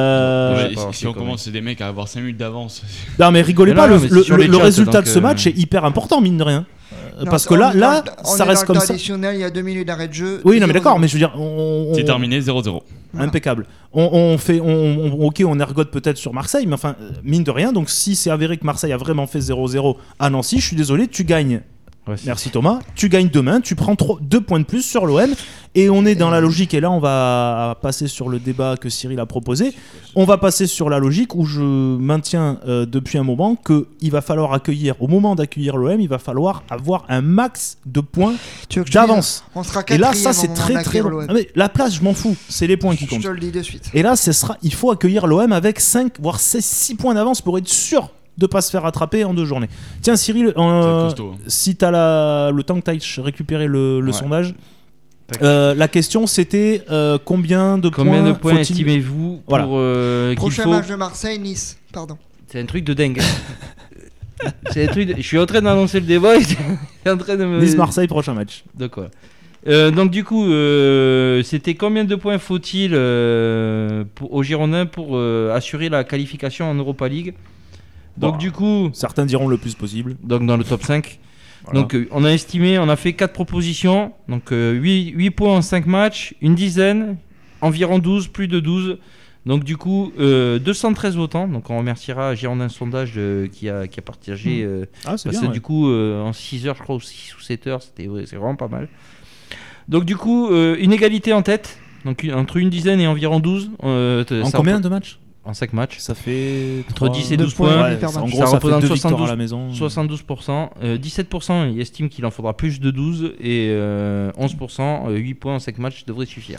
Si on commence, c'est des mecs à avoir 5 minutes d'avance. Non, mais rigolez pas, le résultat de ce match est hyper important, mine de rien. Parce que là, ça reste comme ça. Traditionnel, il y a 2 minutes d'arrêt de jeu. Oui, non, mais d'accord, mais je veux dire. C'est terminé 0-0. Impeccable. On ergote peut-être sur Marseille, mais enfin, mine de rien, donc si c'est avéré que Marseille a vraiment fait 0-0 à Nancy, je suis désolé, tu gagnes. Ouais, merci Thomas. Tu gagnes demain, tu prends 2 points de plus sur l'OM et on est dans la logique. Et là, on va passer sur le débat que Cyril a proposé. On va passer sur la logique où je maintiens depuis un moment qu'il va falloir accueillir, au moment d'accueillir l'OM, il va falloir avoir un max de points d'avance. Et là, ça c'est très long. Ah, mais la place, je m'en fous. C'est les points qui comptent. Je te le dis de suite. Et là, il faut accueillir l'OM avec 5 voire 6 points d'avance pour être sûr de pas se faire attraper en 2 journées. Tiens Cyril, si t'as le temps que t'ailles récupérer le sondage, la question c'était combien de points estimez-vous pour prochain match de Marseille-Nice, pardon. C'est un truc de dingue. C'est un truc je suis en train d'annoncer le débat et en train de me... Nice-Marseille, prochain match. D'accord. Donc du coup, c'était combien de points faut-il aux Girondins pour assurer la qualification en Europa League? Donc du coup, certains diront le plus possible. Donc dans le top 5. Voilà. Donc on a estimé, on a fait 4 propositions. Donc 8 points en 5 matchs, une dizaine, environ 12, plus de 12. Donc du coup, 213 votants. Donc on remerciera Girondin Sondage qui a partagé. Parce que du coup, en 6 heures, je crois, ou 6 ou 7 heures, c'est vraiment pas mal. Donc du coup, une égalité en tête. Donc entre une dizaine et environ 12. En combien de matchs? En 5 matchs. Ça fait entre 10 et 12 points. En gros, ça représente 72 à la maison. 72%. 17% il estime qu'il en faudra plus de 12. Et 11%, 8 points en 5 matchs devraient suffire.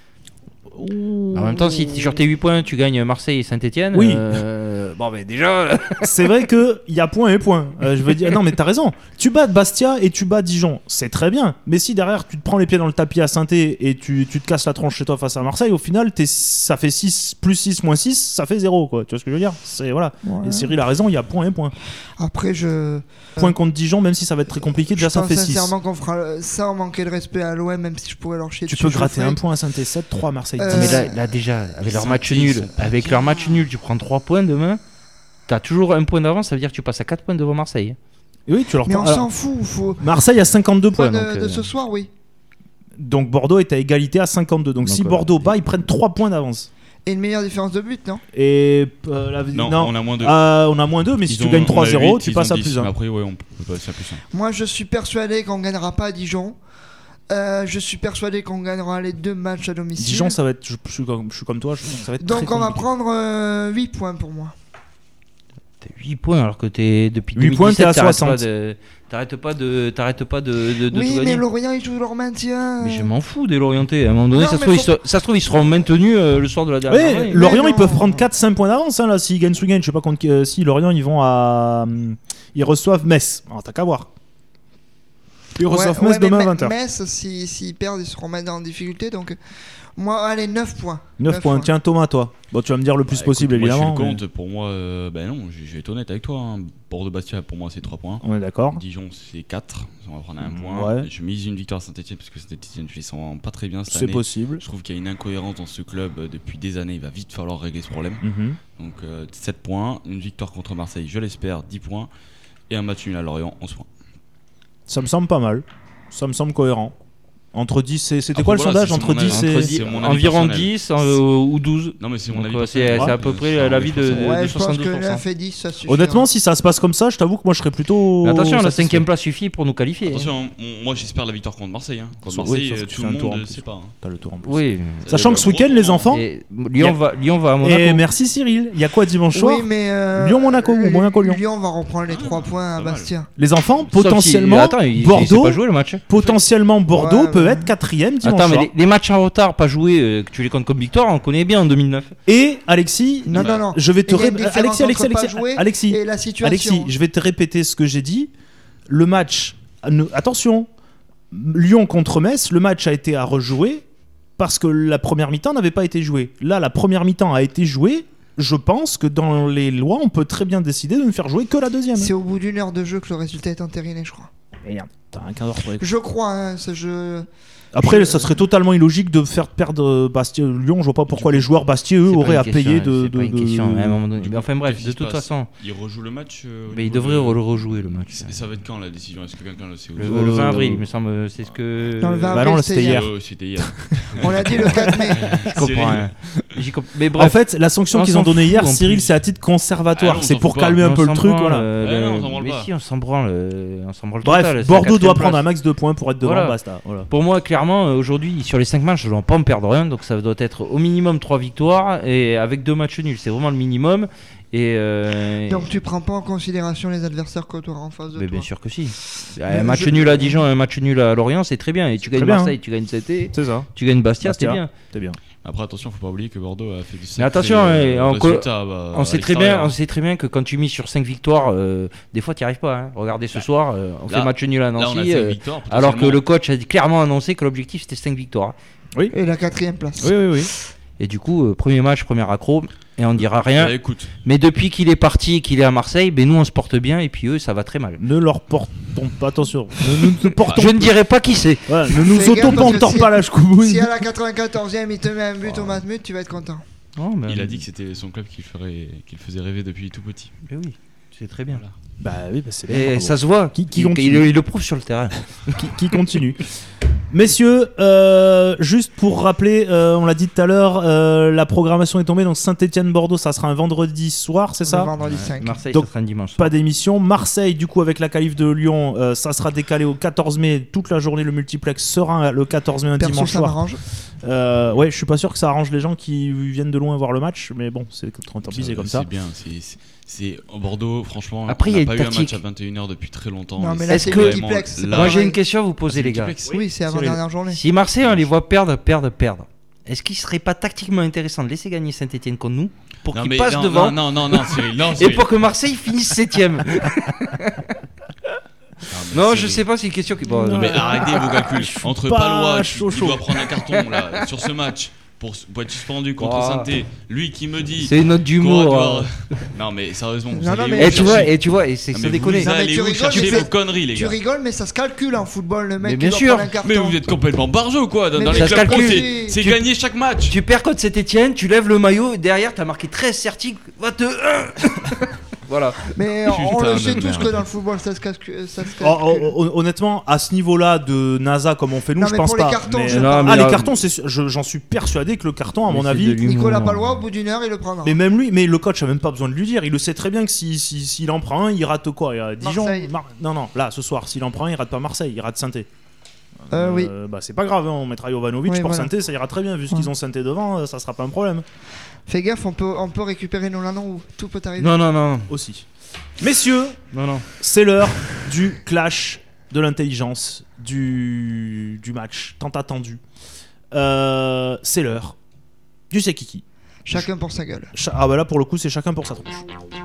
En même temps, si sur tes 8 points, tu gagnes Marseille et Saint-Etienne. Oui. Bon, mais déjà. C'est vrai qu'il y a points et points. Je veux dire, non, mais t'as raison. Tu bats Bastia et tu bats Dijon. C'est très bien. Mais si derrière, tu te prends les pieds dans le tapis à Saint-Etienne et tu te casses la tronche chez toi face à Marseille, au final, ça fait 6, plus 6, moins 6, ça fait 0. Quoi. Tu vois ce que je veux dire? Voilà. Ouais. Et Cyril a raison, il y a points et points. Après, Point contre Dijon, même si ça va être très compliqué, déjà ça fait 6. Je pense sincèrement qu'on fera ça en manquer de respect à l'OM, même si je pourrais leur chier dessus. Tu peux gratter un point à Saint-Etienne, 7-3 Marseille. Mais là déjà, avec leur match nul, tu prends 3 points demain. T'as toujours un point d'avance, ça veut dire que tu passes à 4 points devant Marseille. Et oui, tu leur Mais on s'en fout. Marseille a 52 points. De ce soir, oui. Donc Bordeaux est à égalité à 52. Donc si Bordeaux bat, ils prennent 3 points d'avance. Et une meilleure différence de but, non? Et non, on a moins 2. On a moins 2, mais si tu gagnes 3-0, tu passes à plus 1. Après, ouais, on peut passer à plus 1. Moi, je suis persuadé qu'on gagnera pas à Dijon. Je suis persuadé qu'on gagnera les 2 matchs à domicile. Dijon, ça va être. Je suis comme toi, ça va être. Donc, très on va compliqué. prendre 8 points pour moi. T'as 8 points alors que t'es depuis 8 points, t'es à 2017, 60. t'arrêtes pas de tout Oui, mais gagner. Lorient, ils jouent leur maintien. Mais je m'en fous des Lorientais. À un moment donné, Non, ça se trouve, ils seront maintenus le soir de la dernière journée. Lorient, Mais ils peuvent non. prendre 4-5 points d'avance là, s'ils gagnent ce week-end. Je sais pas contre si Lorient, ils vont à. Ils reçoivent Metz. Alors, t'as qu'à voir. Ils reçoivent Metz demain à 20h. Metz, s'ils perdent, ils seront maintenant en difficulté. Donc, moi, allez, 9 points. 9 points. Tiens, Thomas, toi. Bon, tu vas me dire le plus possible, écoute, évidemment. Moi, je fais le compte. Pour moi, non, je vais être honnête avec toi. Hein. Bordeaux-Bastia, pour moi, c'est 3 points. On est d'accord. Dijon, c'est 4. On va prendre un point. Ouais. Je mise une victoire à Saint-Etienne parce que Saint-Etienne, je les sens pas très bien cette C'est année. possible. Je trouve qu'il y a une incohérence dans ce club depuis des années. Il va vite falloir régler ce problème. Donc, 7 points. Une victoire contre Marseille, je l'espère, 10 points. Et un match nul à Lorient, 11 points. Ça me semble pas mal. Ça me semble cohérent. Entre 10 et... C'était quoi le sondage? Entre 10 et... Environ 10 ou 12. Non, mais c'est mon Donc, avis. c'est à peu près l'avis de Ouais, je pense que 72%. 9 et 10, ça suffit. Honnêtement, si ça se passe comme ça, je t'avoue que moi je serais plutôt. Mais attention, la satisfait. 5ème place suffit pour nous qualifier. Attention, moi j'espère la victoire contre Marseille. Hein. Contre Oui, Marseille, sauf que tu tout fais le un tour en monde ne plus. sait pas. Hein. T'as le tour en plus. Oui. Sachant que ce week-end, les enfants. Et Lyon va à Monaco. Et merci Cyril. Il y a quoi dimanche soir? Oui, mais Lyon-Monaco ou Monaco-Lyon. Lyon va reprendre les 3 points à Bastia. Les enfants, Sauf potentiellement. Attends, il Bordeaux. sait pas jouer le match. Potentiellement Bordeaux Ouais, peut mais- être 4ème dimanche Attends, soir. mais les matchs en retard, pas joués, que tu les comptes comme victoire, on connaît bien en 2009. Et Alexis, Non, non, non. je vais te Il y a une différence entre pas jouer Alexis, et la situation. Alexis, je vais te répéter ce que j'ai dit. Le match, attention, Lyon contre Metz, le match a été à rejouer parce que la première mi-temps n'avait pas été jouée. Là, la première mi-temps a été jouée. Je pense que dans les lois, on peut très bien décider de ne faire jouer que la deuxième. C'est au bout d'une heure de jeu que le résultat est entériné, je crois. Merde, t'as un quart d'heure pour écouter. Je crois, hein, ce jeu. Après, ça serait totalement illogique de faire perdre Bastia-Lyon. Je vois pas pourquoi les joueurs Bastia, eux, C'est pas auraient une à question, payer hein, de. c'est pas une question, à un moment donné. Mais enfin bref, Qu'est-ce de qui toute se passe façon, Il rejoue le match il devrait le rejouer le match. Et ça va être quand la décision? Est-ce que quelqu'un le sait? Le 20 avril, il me semble, c'est ce que. Non, le 20 Bah avril, non, c'était c'était hier. hier. C'était hier. On l'a dit le 4 mai. Je comprends rien. Mais bref. En fait, la sanction On qu'ils s'en ont donnée fout, hier, en Cyril, plus. c'est à titre conservatoire. Ah non, on C'est s'en pour fout pas. calmer un On peu le s'en truc, branle, voilà. non, on s'en branle mais pas. si, on s'en branle total, Bref, c'est Bordeaux la doit 4e prendre place. un max de points pour être devant, Voilà. basta. Voilà. Pour moi, clairement, aujourd'hui, sur les 5 matchs, je ne dois pas en perdre rien. Donc ça doit être au minimum 3 victoires et avec 2 matchs nuls. C'est vraiment le minimum. Donc tu prends pas en considération les adversaires que tu auras en face de mais toi. bien sûr que si. Un match nul à Dijon, un match nul à Lorient, c'est très bien. Et tu gagnes très bien, Marseille, tu gagnes CT, C'est ça. tu gagnes Bastia, c'est Bastia. bien. C'est bien. Après, attention, faut pas oublier que Bordeaux a fait du Mais attention, résultat, on sait très bien que quand tu mises sur 5 victoires, des fois tu n'y arrives pas. Hein. Regardez ce soir, on fait match nul à Là, on a Nancy, 5 victoires. alors que le coach a clairement annoncé que l'objectif c'était 5 victoires. Et la 4e place. Oui, oui, oui. Et du coup, premier match, premier accro, et on dira rien. Bah, écoute, Mais depuis qu'il est parti, qu'il est à Marseille, ben nous on se porte bien et puis eux ça va très mal. Ne leur portons pas attention. Ne portons Je ne dirai pas qui c'est. Voilà, ne nous Fais gaffe, auto-portons parce que pas la choucouille. Si à la 94e il te met un but au Matmut, tu vas être content. Oh, ben, il a dit que c'était son club qui le faisait rêver depuis tout petit. ben oui, c'est très bien. Voilà. Bah oui, bah c'est bien. Et bravo. ça se voit. Qui il, continue. il le prouve sur le terrain. qui continue. Messieurs, juste pour rappeler, on l'a dit tout à l'heure, la programmation est tombée. Donc Saint-Etienne-Bordeaux, ça sera un vendredi soir, c'est Le ça? vendredi 5. Marseille, Donc, ça sera un dimanche. soir. Pas d'émission. Marseille, du coup, avec la qualif de Lyon, ça sera décalé au 14 mai. Toute la journée, le multiplex sera le 14 mai, un Perso, dimanche ça soir. m'arrange. Ouais, je suis pas sûr que ça arrange les gens qui viennent de loin voir le match, mais bon, c'est tant pis, c'est comme ça. C'est bien. C'est Bordeaux, franchement. Après, on il y a n'a une pas eu un match tactique. à 21h depuis très longtemps. Non, et mais là, Est-ce c'est que- multiplex. c'est Là- pas Moi j'ai pareil. une question à vous poser, les gars. Oui, c'est avant dernière journée. Si Marseille, on les voit perdre. Est-ce qu'il serait pas tactiquement intéressant de laisser gagner Saint-Etienne contre nous pour qu'ils passent devant Non, Cyril. Non, et Cyril. pour que Marseille finisse 7ème? Non, je sais pas, c'est une question qui. Bon, Non, mais arrêtez vos calculs. Entre pas Palois, chaud. qui doit prendre un carton là, sur ce match pour être suspendu contre Oh. Saint-Étienne, lui qui me dit. c'est une note d'humour. qu'on doit- Non, mais sérieusement, vous Non, allez non, où mais- Et tu chercher vois, et c'est Non, sans mais déconner. Vous Non, mais allez tu où rigoles, chercher tu vos fais- conneries, les Tu gars? rigoles, mais ça se calcule en football. Le Mais mec bien qui sûr. doit prendre un carton. Mais vous êtes complètement barjot ou quoi? Dans Mais les ça se clubs pro, calcule. c'est Tu- gagner chaque match. Tu perds contre Saint-Etienne, tu lèves le maillot, et derrière t'as marqué 13 certiques, Voilà. Mais on le sait tous que dans le football, ça se casse. Honnêtement, à ce niveau-là de NASA comme on fait nous, je pense pas. Les cartons, j'en suis persuadé que le carton, à mon avis. Nicolas Palois, au bout d'une heure, il le prendra. Mais même lui, le coach a même pas besoin de lui dire. Il le sait très bien que s'il en prend un, il rate quoi? Dijon. Non, là, ce soir, s'il en prend un, il rate pas Marseille, il rate Saint-Étienne. Oui. C'est pas grave, on mettra Jovanovic pour Saint-Étienne, ça ira très bien. Vu ce qu'ils ont Saint-Étienne devant, ça sera pas un problème. Fais gaffe, on peut récupérer Nolano ou tout peut arriver. Non. Aussi. Messieurs, non. C'est l'heure du clash de l'intelligence du match tant attendu. C'est l'heure du c'est kiki. Chacun pour sa gueule. Là pour le coup c'est chacun pour sa tronche.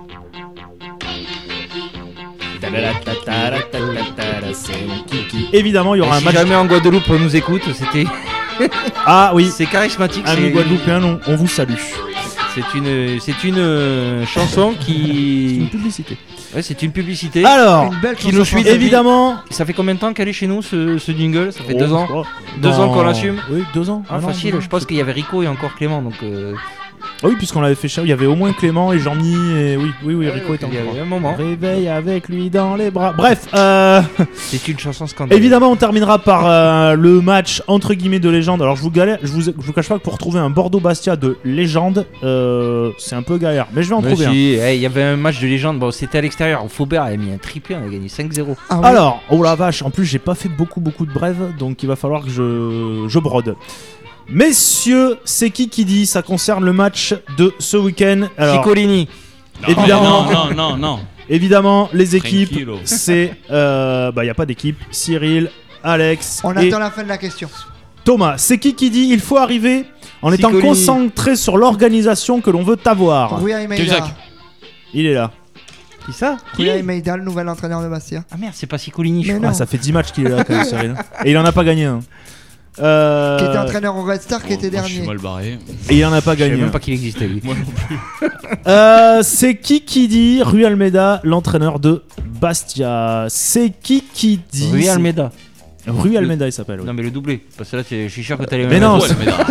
Évidemment il y aura un match. Si jamais en Guadeloupe on nous écoute, c'était. Ah oui. C'est charismatique. Amis Guadeloupéens, on vous salue. C'est une chanson qui. C'est une publicité. Ouais, c'est une publicité. Alors, qui nous suit évidemment. Ça fait combien de temps qu'elle est chez nous ce jingle? Ça fait 2 ans. 2 ans qu'on l'assume. Oui, 2 ans. Facile. Je pense qu'il y avait Rico et encore Clément, donc. Oui, puisqu'on l'avait fait cher. Il y avait au moins Clément et Jean-Mi et oui, Rico était encore. Il y a un moment. Réveille avec lui dans les bras. Bref. C'est une chanson scandaleuse. Évidemment, on terminera par le match entre guillemets de légende. Alors je vous cache pas que pour trouver un Bordeaux-Bastia de légende, c'est un peu galère. Mais je vais en trouver un. Il y avait un match de légende. Bon, c'était à l'extérieur. Faubert avait mis un triplé. On a gagné 5-0. Ah oui. Alors, oh la vache. En plus, j'ai pas fait beaucoup de brèves, donc il va falloir que je brode. Messieurs, c'est qui dit? Ça concerne le match de ce week-end. Ciccolini. Évidemment, non. Évidemment, les équipes, c'est... y a pas d'équipe. Cyril, Alex attend la fin de la question. Thomas, c'est qui dit? Il faut arriver en étant concentré sur l'organisation que l'on veut avoir. Rui Almeida. Il est là. Qui ça? Rui Almeida, le nouvel entraîneur de Bastia. Ah merde, c'est pas Ciccolini. Ça fait 10 matchs qu'il est là quand même, Cyril. Et il en a pas gagné un. Qui était entraîneur au Red Star, qui était dernier. Je suis mal barré. Et il en a pas gagné. Je savais même pas qu'il existait lui. Moi non plus. C'est qui dit? Rui Almeida, l'entraîneur de Bastia. C'est qui dit? Rui Almeida. Rui Almeida il s'appelle. Oui. Non mais le doublé. Parce que là je suis sûr que t'as les mêmes. Mais non.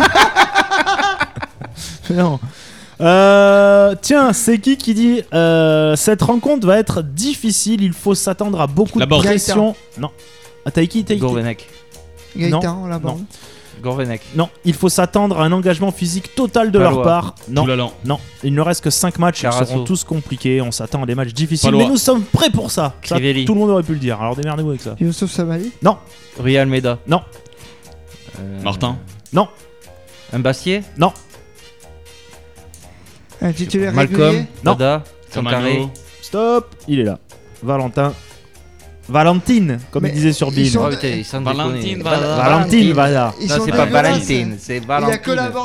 Non. Tiens, c'est qui dit cette rencontre va être difficile. Il faut s'attendre à beaucoup de pression. Non. Taiki. Gourvenec. Gaëtan, là-bas. Non. Gourvenec. Non, il faut s'attendre à un engagement physique total de leur part. Non, il ne reste que 5 matchs, ils seront tous compliqués. On s'attend à des matchs difficiles, mais nous sommes prêts pour ça. Tout le monde aurait pu le dire, alors démerdez-vous avec ça. Youssouf Sabali? Non. Rui Almeida? Non. Martin? Non. Un Bastier? Non. Un titulaire Malcolm? régulier? Non. Sankaré? Stop, il est là. Valentine, comme il disait sur Bean. Valentine, voilà. Non, c'est pas Valentine, c'est Valentine. Il a que la borde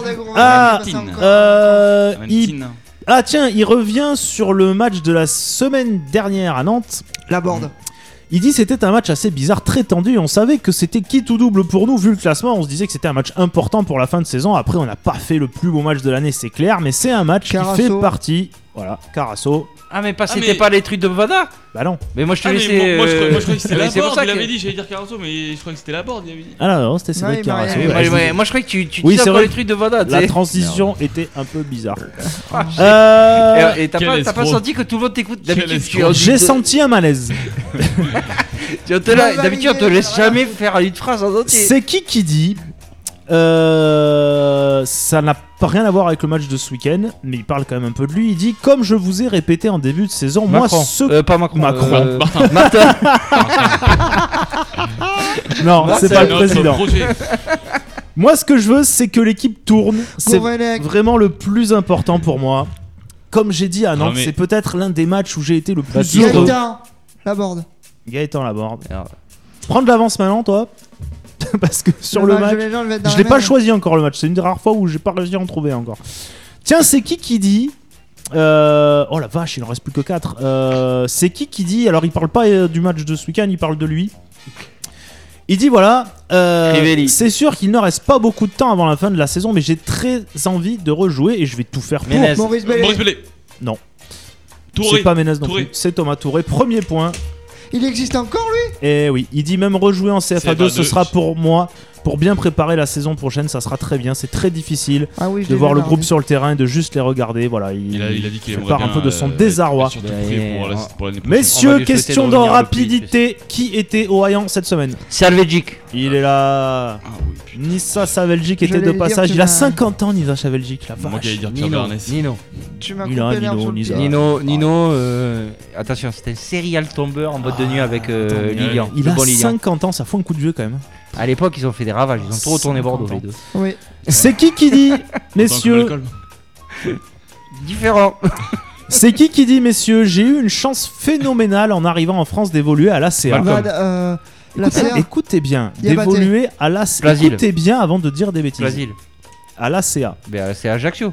à tiens, il revient sur le match de la semaine dernière à Nantes. La borde. Il dit c'était un match assez bizarre, très tendu. On savait que c'était quitte ou double pour nous vu le classement. On se disait que c'était un match important pour la fin de saison. Après, on n'a pas fait le plus beau match de l'année, c'est clair, mais c'est un match qui fait partie. Voilà, Carasso. Ah mais c'était pas les trucs de Bovada? Bah non. Mais moi je te laissais. Moi je croyais que c'était la board. Il avait dit, j'allais dire Carasso, mais je crois que c'était la board. Ah non, c'était Cédric Carasso. Moi je croyais que tu disais pas les trucs de Bovada. La transition était un peu bizarre. Et t'as pas senti que tout le monde t'écoute? J'ai senti un malaise. D'habitude on te laisse jamais faire une phrase en entier. C'est qui dit? Ça n'a pas rien à voir avec le match de ce week-end, mais il parle quand même un peu de lui. Il dit, comme je vous ai répété en début de saison, Macron. Pas Macron. Martin. Non, c'est pas le président. Moi, ce que je veux, c'est que l'équipe tourne. C'est vraiment le plus important pour moi. Comme j'ai dit à Nantes, c'est peut-être l'un des matchs où j'ai été le plus heureux. Gaëtan Laborde. Prends de l'avance maintenant, toi. Parce que sur le match, je l'ai pas choisi encore le match. C'est une des rares fois où j'ai pas réussi à en trouver encore. Tiens, c'est qui dit? Oh la vache, il en reste plus que 4. C'est qui dit? Alors il parle pas du match de ce week-end, il parle de lui. Il dit voilà, c'est sûr qu'il ne reste pas beaucoup de temps avant la fin de la saison, mais j'ai très envie de rejouer et je vais tout faire pour. Maurice Bellé. Non. Touré. C'est pas Ménez non plus. C'est Thomas Touré. Premier point. Il existe encore lui? Eh oui, il dit même rejouer en CFA2, ce sera pour moi pour bien préparer la saison prochaine. Ça sera très bien. C'est très difficile de voir le groupe sur le terrain et de juste les regarder. Voilà, il a dit qu'il part un peu de son désarroi. Pour Messieurs, question de rapidité. Qui était au Hayan cette semaine? Salvegic. Il est là. Nissa Saveljic était de passage. Il a 50 ans, Nissa Saveljic. La vache. Moi, j'allais dire Pierre Bernès. Nino. Tu m'as coupé l'herbe sur le pied. Nino, attention, c'était un serial tombeur en boîte de nuit avec Lilian. Il a 50 ans, ça fout un coup de vieux quand même. À l'époque, ils ont fait des ravages. Ils ont trop retourné Bordeaux, les deux. Oui. C'est qui dit, messieurs? Différent. C'est qui dit, messieurs? J'ai eu une chance phénoménale en arrivant en France d'évoluer à l'ACA. Écoutez bien, d'évoluer à l'ACA. Écoutez bien avant de dire des bêtises. Plasil. À l'ACA. C'est Ajaccio.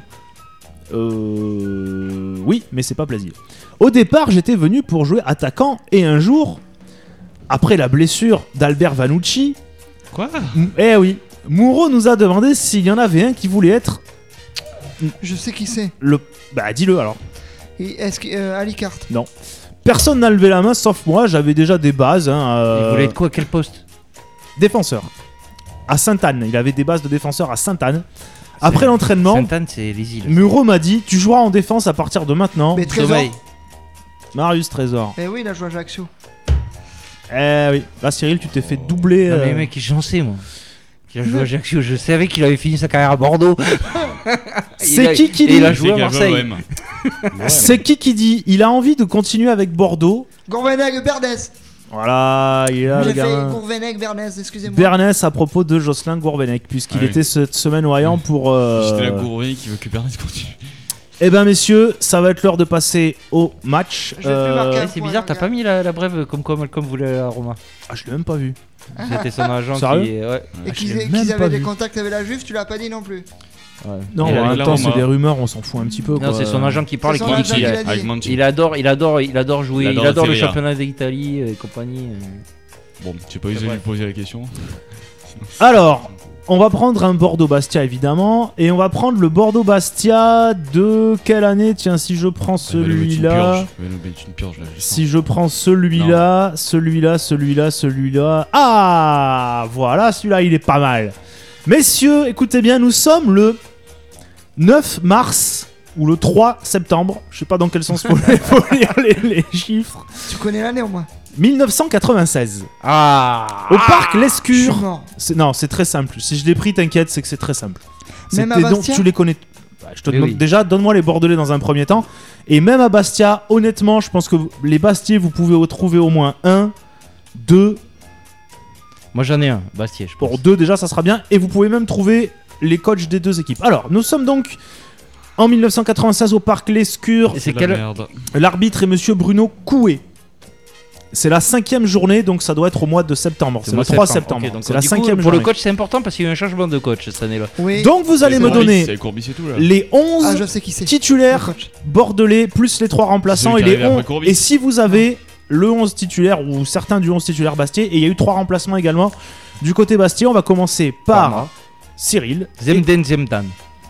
Oui, mais c'est pas Plaisir. Au départ, j'étais venu pour jouer attaquant et un jour, après la blessure d'Albert Vanucci, oui, Moreau nous a demandé s'il y en avait un qui voulait être. Je sais qui c'est. Dis-le alors. Est-ce que Alicart? Non. Personne n'a levé la main sauf moi. J'avais déjà des bases. Il voulait être quoi? Quel poste? Défenseur. À Sainte-Anne. Il avait des bases de défenseur à Sainte-Anne. Après l'entraînement, Sainte-Anne, c'est les îles. Muro m'a dit: tu joueras en défense à partir de maintenant. Mais Trésor. Marius Trésor. Eh oui, il a joué à Ajaccio. Eh oui. Là, Cyril, tu t'es fait doubler. Non, mais mec, j'en sais, moi. Il a joué à Ajaccio. Je savais qu'il avait fini sa carrière à Bordeaux. C'est qui dit? Il a joué à Marseille. C'est qui dit? Il a envie de continuer avec Bordeaux. Gourvenec, Bernès. Voilà, il est là, le gamin. Gourvenec, Bernès, excusez-moi. Bernès à propos de Jocelyn Gourvenec, puisqu'il était cette semaine au Hayan pour. C'était la Gourvenec qui veut que Bernès continue. Eh ben messieurs, ça va être l'heure de passer au match. C'est bizarre, t'as pas mis la brève comme Malcolm voulait à Roma. Ah, je l'ai même pas vu. C'était son agent qui. Et qu'ils avaient des contacts avec la Juve, tu l'as pas dit non plus. Ouais. Non, en même temps, c'est des rumeurs, on s'en fout un petit peu. Non, c'est son agent qui parle et qui dit qu'il adore jouer, il adore le championnat d'Italie et compagnie. Bon, tu peux lui poser la question. Alors, on va prendre un Bordeaux-Bastia évidemment, et on va prendre le Bordeaux-Bastia de quelle année? Tiens, si je prends celui-là, si je prends celui-là, celui-là, ah, voilà, celui-là, il est pas mal. Messieurs, écoutez bien, nous sommes le 9 mars ou le 3 septembre. Je sais pas dans quel sens faut lire les chiffres. Tu connais l'année au moins? 1996. Au parc Lescure. Non, c'est très simple. Si je l'ai pris, t'inquiète, c'est que c'est très simple. Même à Bastia, tu les connais. Je te demande déjà, donne-moi les Bordelais dans un premier temps. Et même à Bastia, honnêtement, je pense que les Bastiais, vous pouvez retrouver au moins 1, 2. Moi j'en ai un, Bastia, je pense. Pour 2 déjà, ça sera bien. Et vous pouvez même trouver les coachs des deux équipes. Alors, nous sommes donc en 1996 au parc Lescure. Et c'est quelle L'arbitre est monsieur Bruno Coué. C'est la 5e journée, donc ça doit être au mois de septembre. C'est le 3 septembre. Okay, c'est la 5e journée. Pour le coach, c'est important parce qu'il y a eu un changement de coach cette année-là. Oui. Donc vous allez me donner les 11 titulaires bordelais, plus les 3 remplaçants et les 11. Et si vous avez le 11 titulaire ou certains du 11 titulaire Bastier, et il y a eu 3 remplacements également du côté Bastier, on va commencer par Cyril. Zemdan.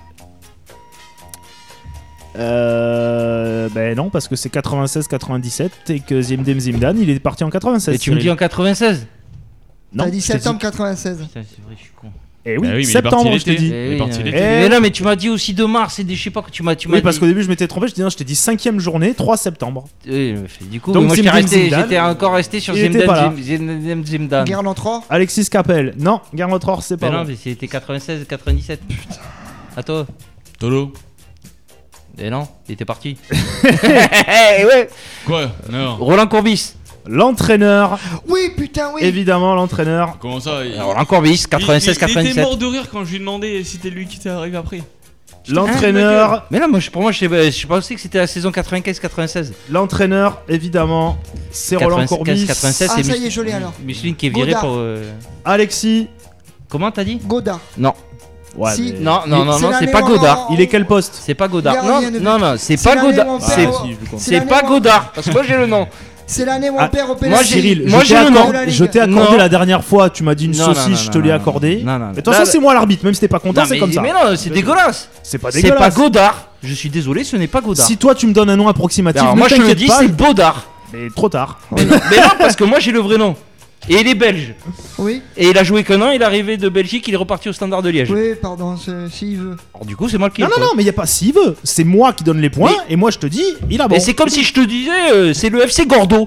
Ben non, parce que c'est 96-97 et que Zimdan il est parti en 96. Et tu me dis en 96? Non. T'as dit septembre 96. Putain, c'est vrai, je suis con. Eh oui, septembre, je t'ai dit. Mais non, mais tu m'as dit aussi de mars et des je sais pas que tu m'as. Oui, parce qu'au début je m'étais trompé, je t'ai dit 5e journée, 3 septembre. Oui, du coup, donc, moi j'étais encore resté sur Zimdan. Guerlain 3. Alexis Capel. Non, Guerlain 3, c'est pas. Mais non, mais c'était 96-97. Putain. À toi. Tolo. Et non, il était parti. Ouais. Quoi? Non. Roland Courbis. L'entraîneur. Oui, putain, oui. Évidemment, l'entraîneur. Comment ça? Roland Courbis, 96-97. Il était mort de rire quand je lui demandais si c'était lui qui était arrivé après. L'entraîneur. Mais là, pour moi, je pensais que c'était la saison 95-96. L'entraîneur, évidemment, c'est Roland Courbis. 96, ah, ça y est, je l'ai alors. Micheline qui est viré pour. Alexis. Comment t'as dit? Godard. Non. Ouais, si. mais... Non, c'est pas Godard. Il est quel poste? C'est pas Godard. Non, c'est pas Godard. C'est pas Godard. Parce que moi j'ai le nom. C'est l'année où on perd au PSG. Moi, Cyril, je t'ai accordé la dernière fois. Tu m'as dit une saucisse, je te l'ai accordé. Mais de toute façon, c'est moi l'arbitre. Même si t'es pas content, c'est comme ça. Mais non, c'est dégueulasse. C'est pas dégueulasse. C'est pas Godard. Je suis désolé, ce n'est pas Godard. Si toi tu me donnes un nom approximatif, moi je te dis c'est Baudard. Mais trop tard. Mais non, parce que moi j'ai le vrai nom. Et il est belge. Oui. Et il a joué qu'un an, il est arrivé de Belgique, il est reparti au Standard de Liège. Oui, pardon, s'il veut. Alors du coup, c'est moi qui. Non, mais il y a pas s'il veut. C'est moi qui donne les points et moi je te dis, il a bon. Et c'est comme si je te disais, c'est le FC Gordo.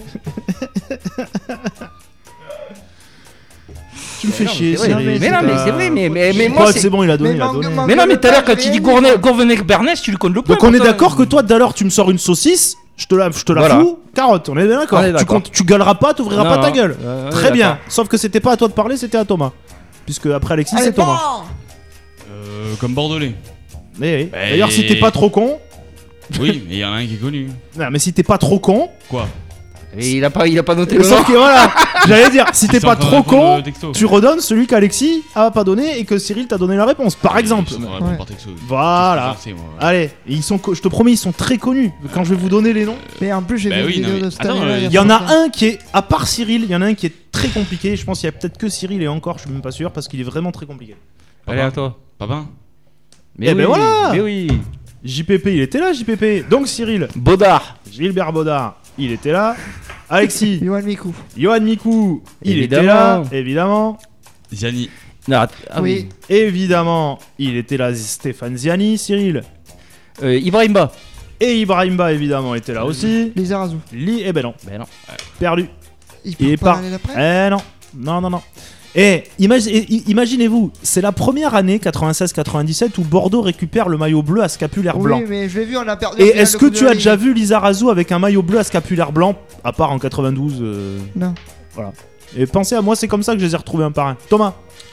Tu me fais chier. Mais non, mais c'est vrai, mais moi c'est bon, il a donné, il a donné. Mais non, mais tout à l'heure, quand tu dis Gourvenec-Bernès, tu lui comptes le point. Donc on est d'accord que toi, tout à l'heure, tu me sors une saucisse, je te la fous, carotte, on est bien d'accord. Tu gueuleras pas, t'ouvriras pas ta gueule. Très bien. Sauf que c'était pas à toi de parler, c'était à Thomas. Puisque après Alexis, c'est Thomas. Comme Bordelais. Mais d'ailleurs, si t'es pas trop con. Oui, mais il y en a un qui est connu. Non, mais si t'es pas trop con. Quoi? Et il a pas noté le nom. Sauf que voilà, j'allais dire, si t'es pas trop con, tu redonnes celui qu'Alexis a pas donné et que Cyril t'a donné la réponse, par exemple. Voilà. Allez, je te promets, ils sont très connus. Quand je vais vous donner les noms. Mais en plus, j'ai vu une vidéo de cette année. Il y en a un qui est, à part Cyril, il y en a un qui est très compliqué. Je pense qu'il y a peut-être que Cyril et encore, je suis même pas sûr parce qu'il est vraiment très compliqué. Allez, à toi. Papin. Mais ben voilà. Mais oui. JPP, il était là, JPP. Donc Cyril. Baudard. Gilbert Baudard, il était là. Alexis. Johan Mikou. Johan Mikou, il était là, évidemment. Ziani. Oui. Évidemment, il était là, Stéphane Ziani. Cyril. Ibrahimba. Et Ibrahimba, évidemment, était là aussi. Lizarazu. Eh ben non. Perdu. Il est pas. Non. Et imaginez-vous, c'est la première année 96-97 où Bordeaux récupère le maillot bleu à scapulaire blanc. Oui, mais je l'ai vu, on a perdu. Et est-ce que tu as déjà vu Lizarazu avec un maillot bleu à scapulaire blanc, à part en 92 Non. Voilà. Et pensez à moi, c'est comme ça que je les ai retrouvés un par un. Thomas.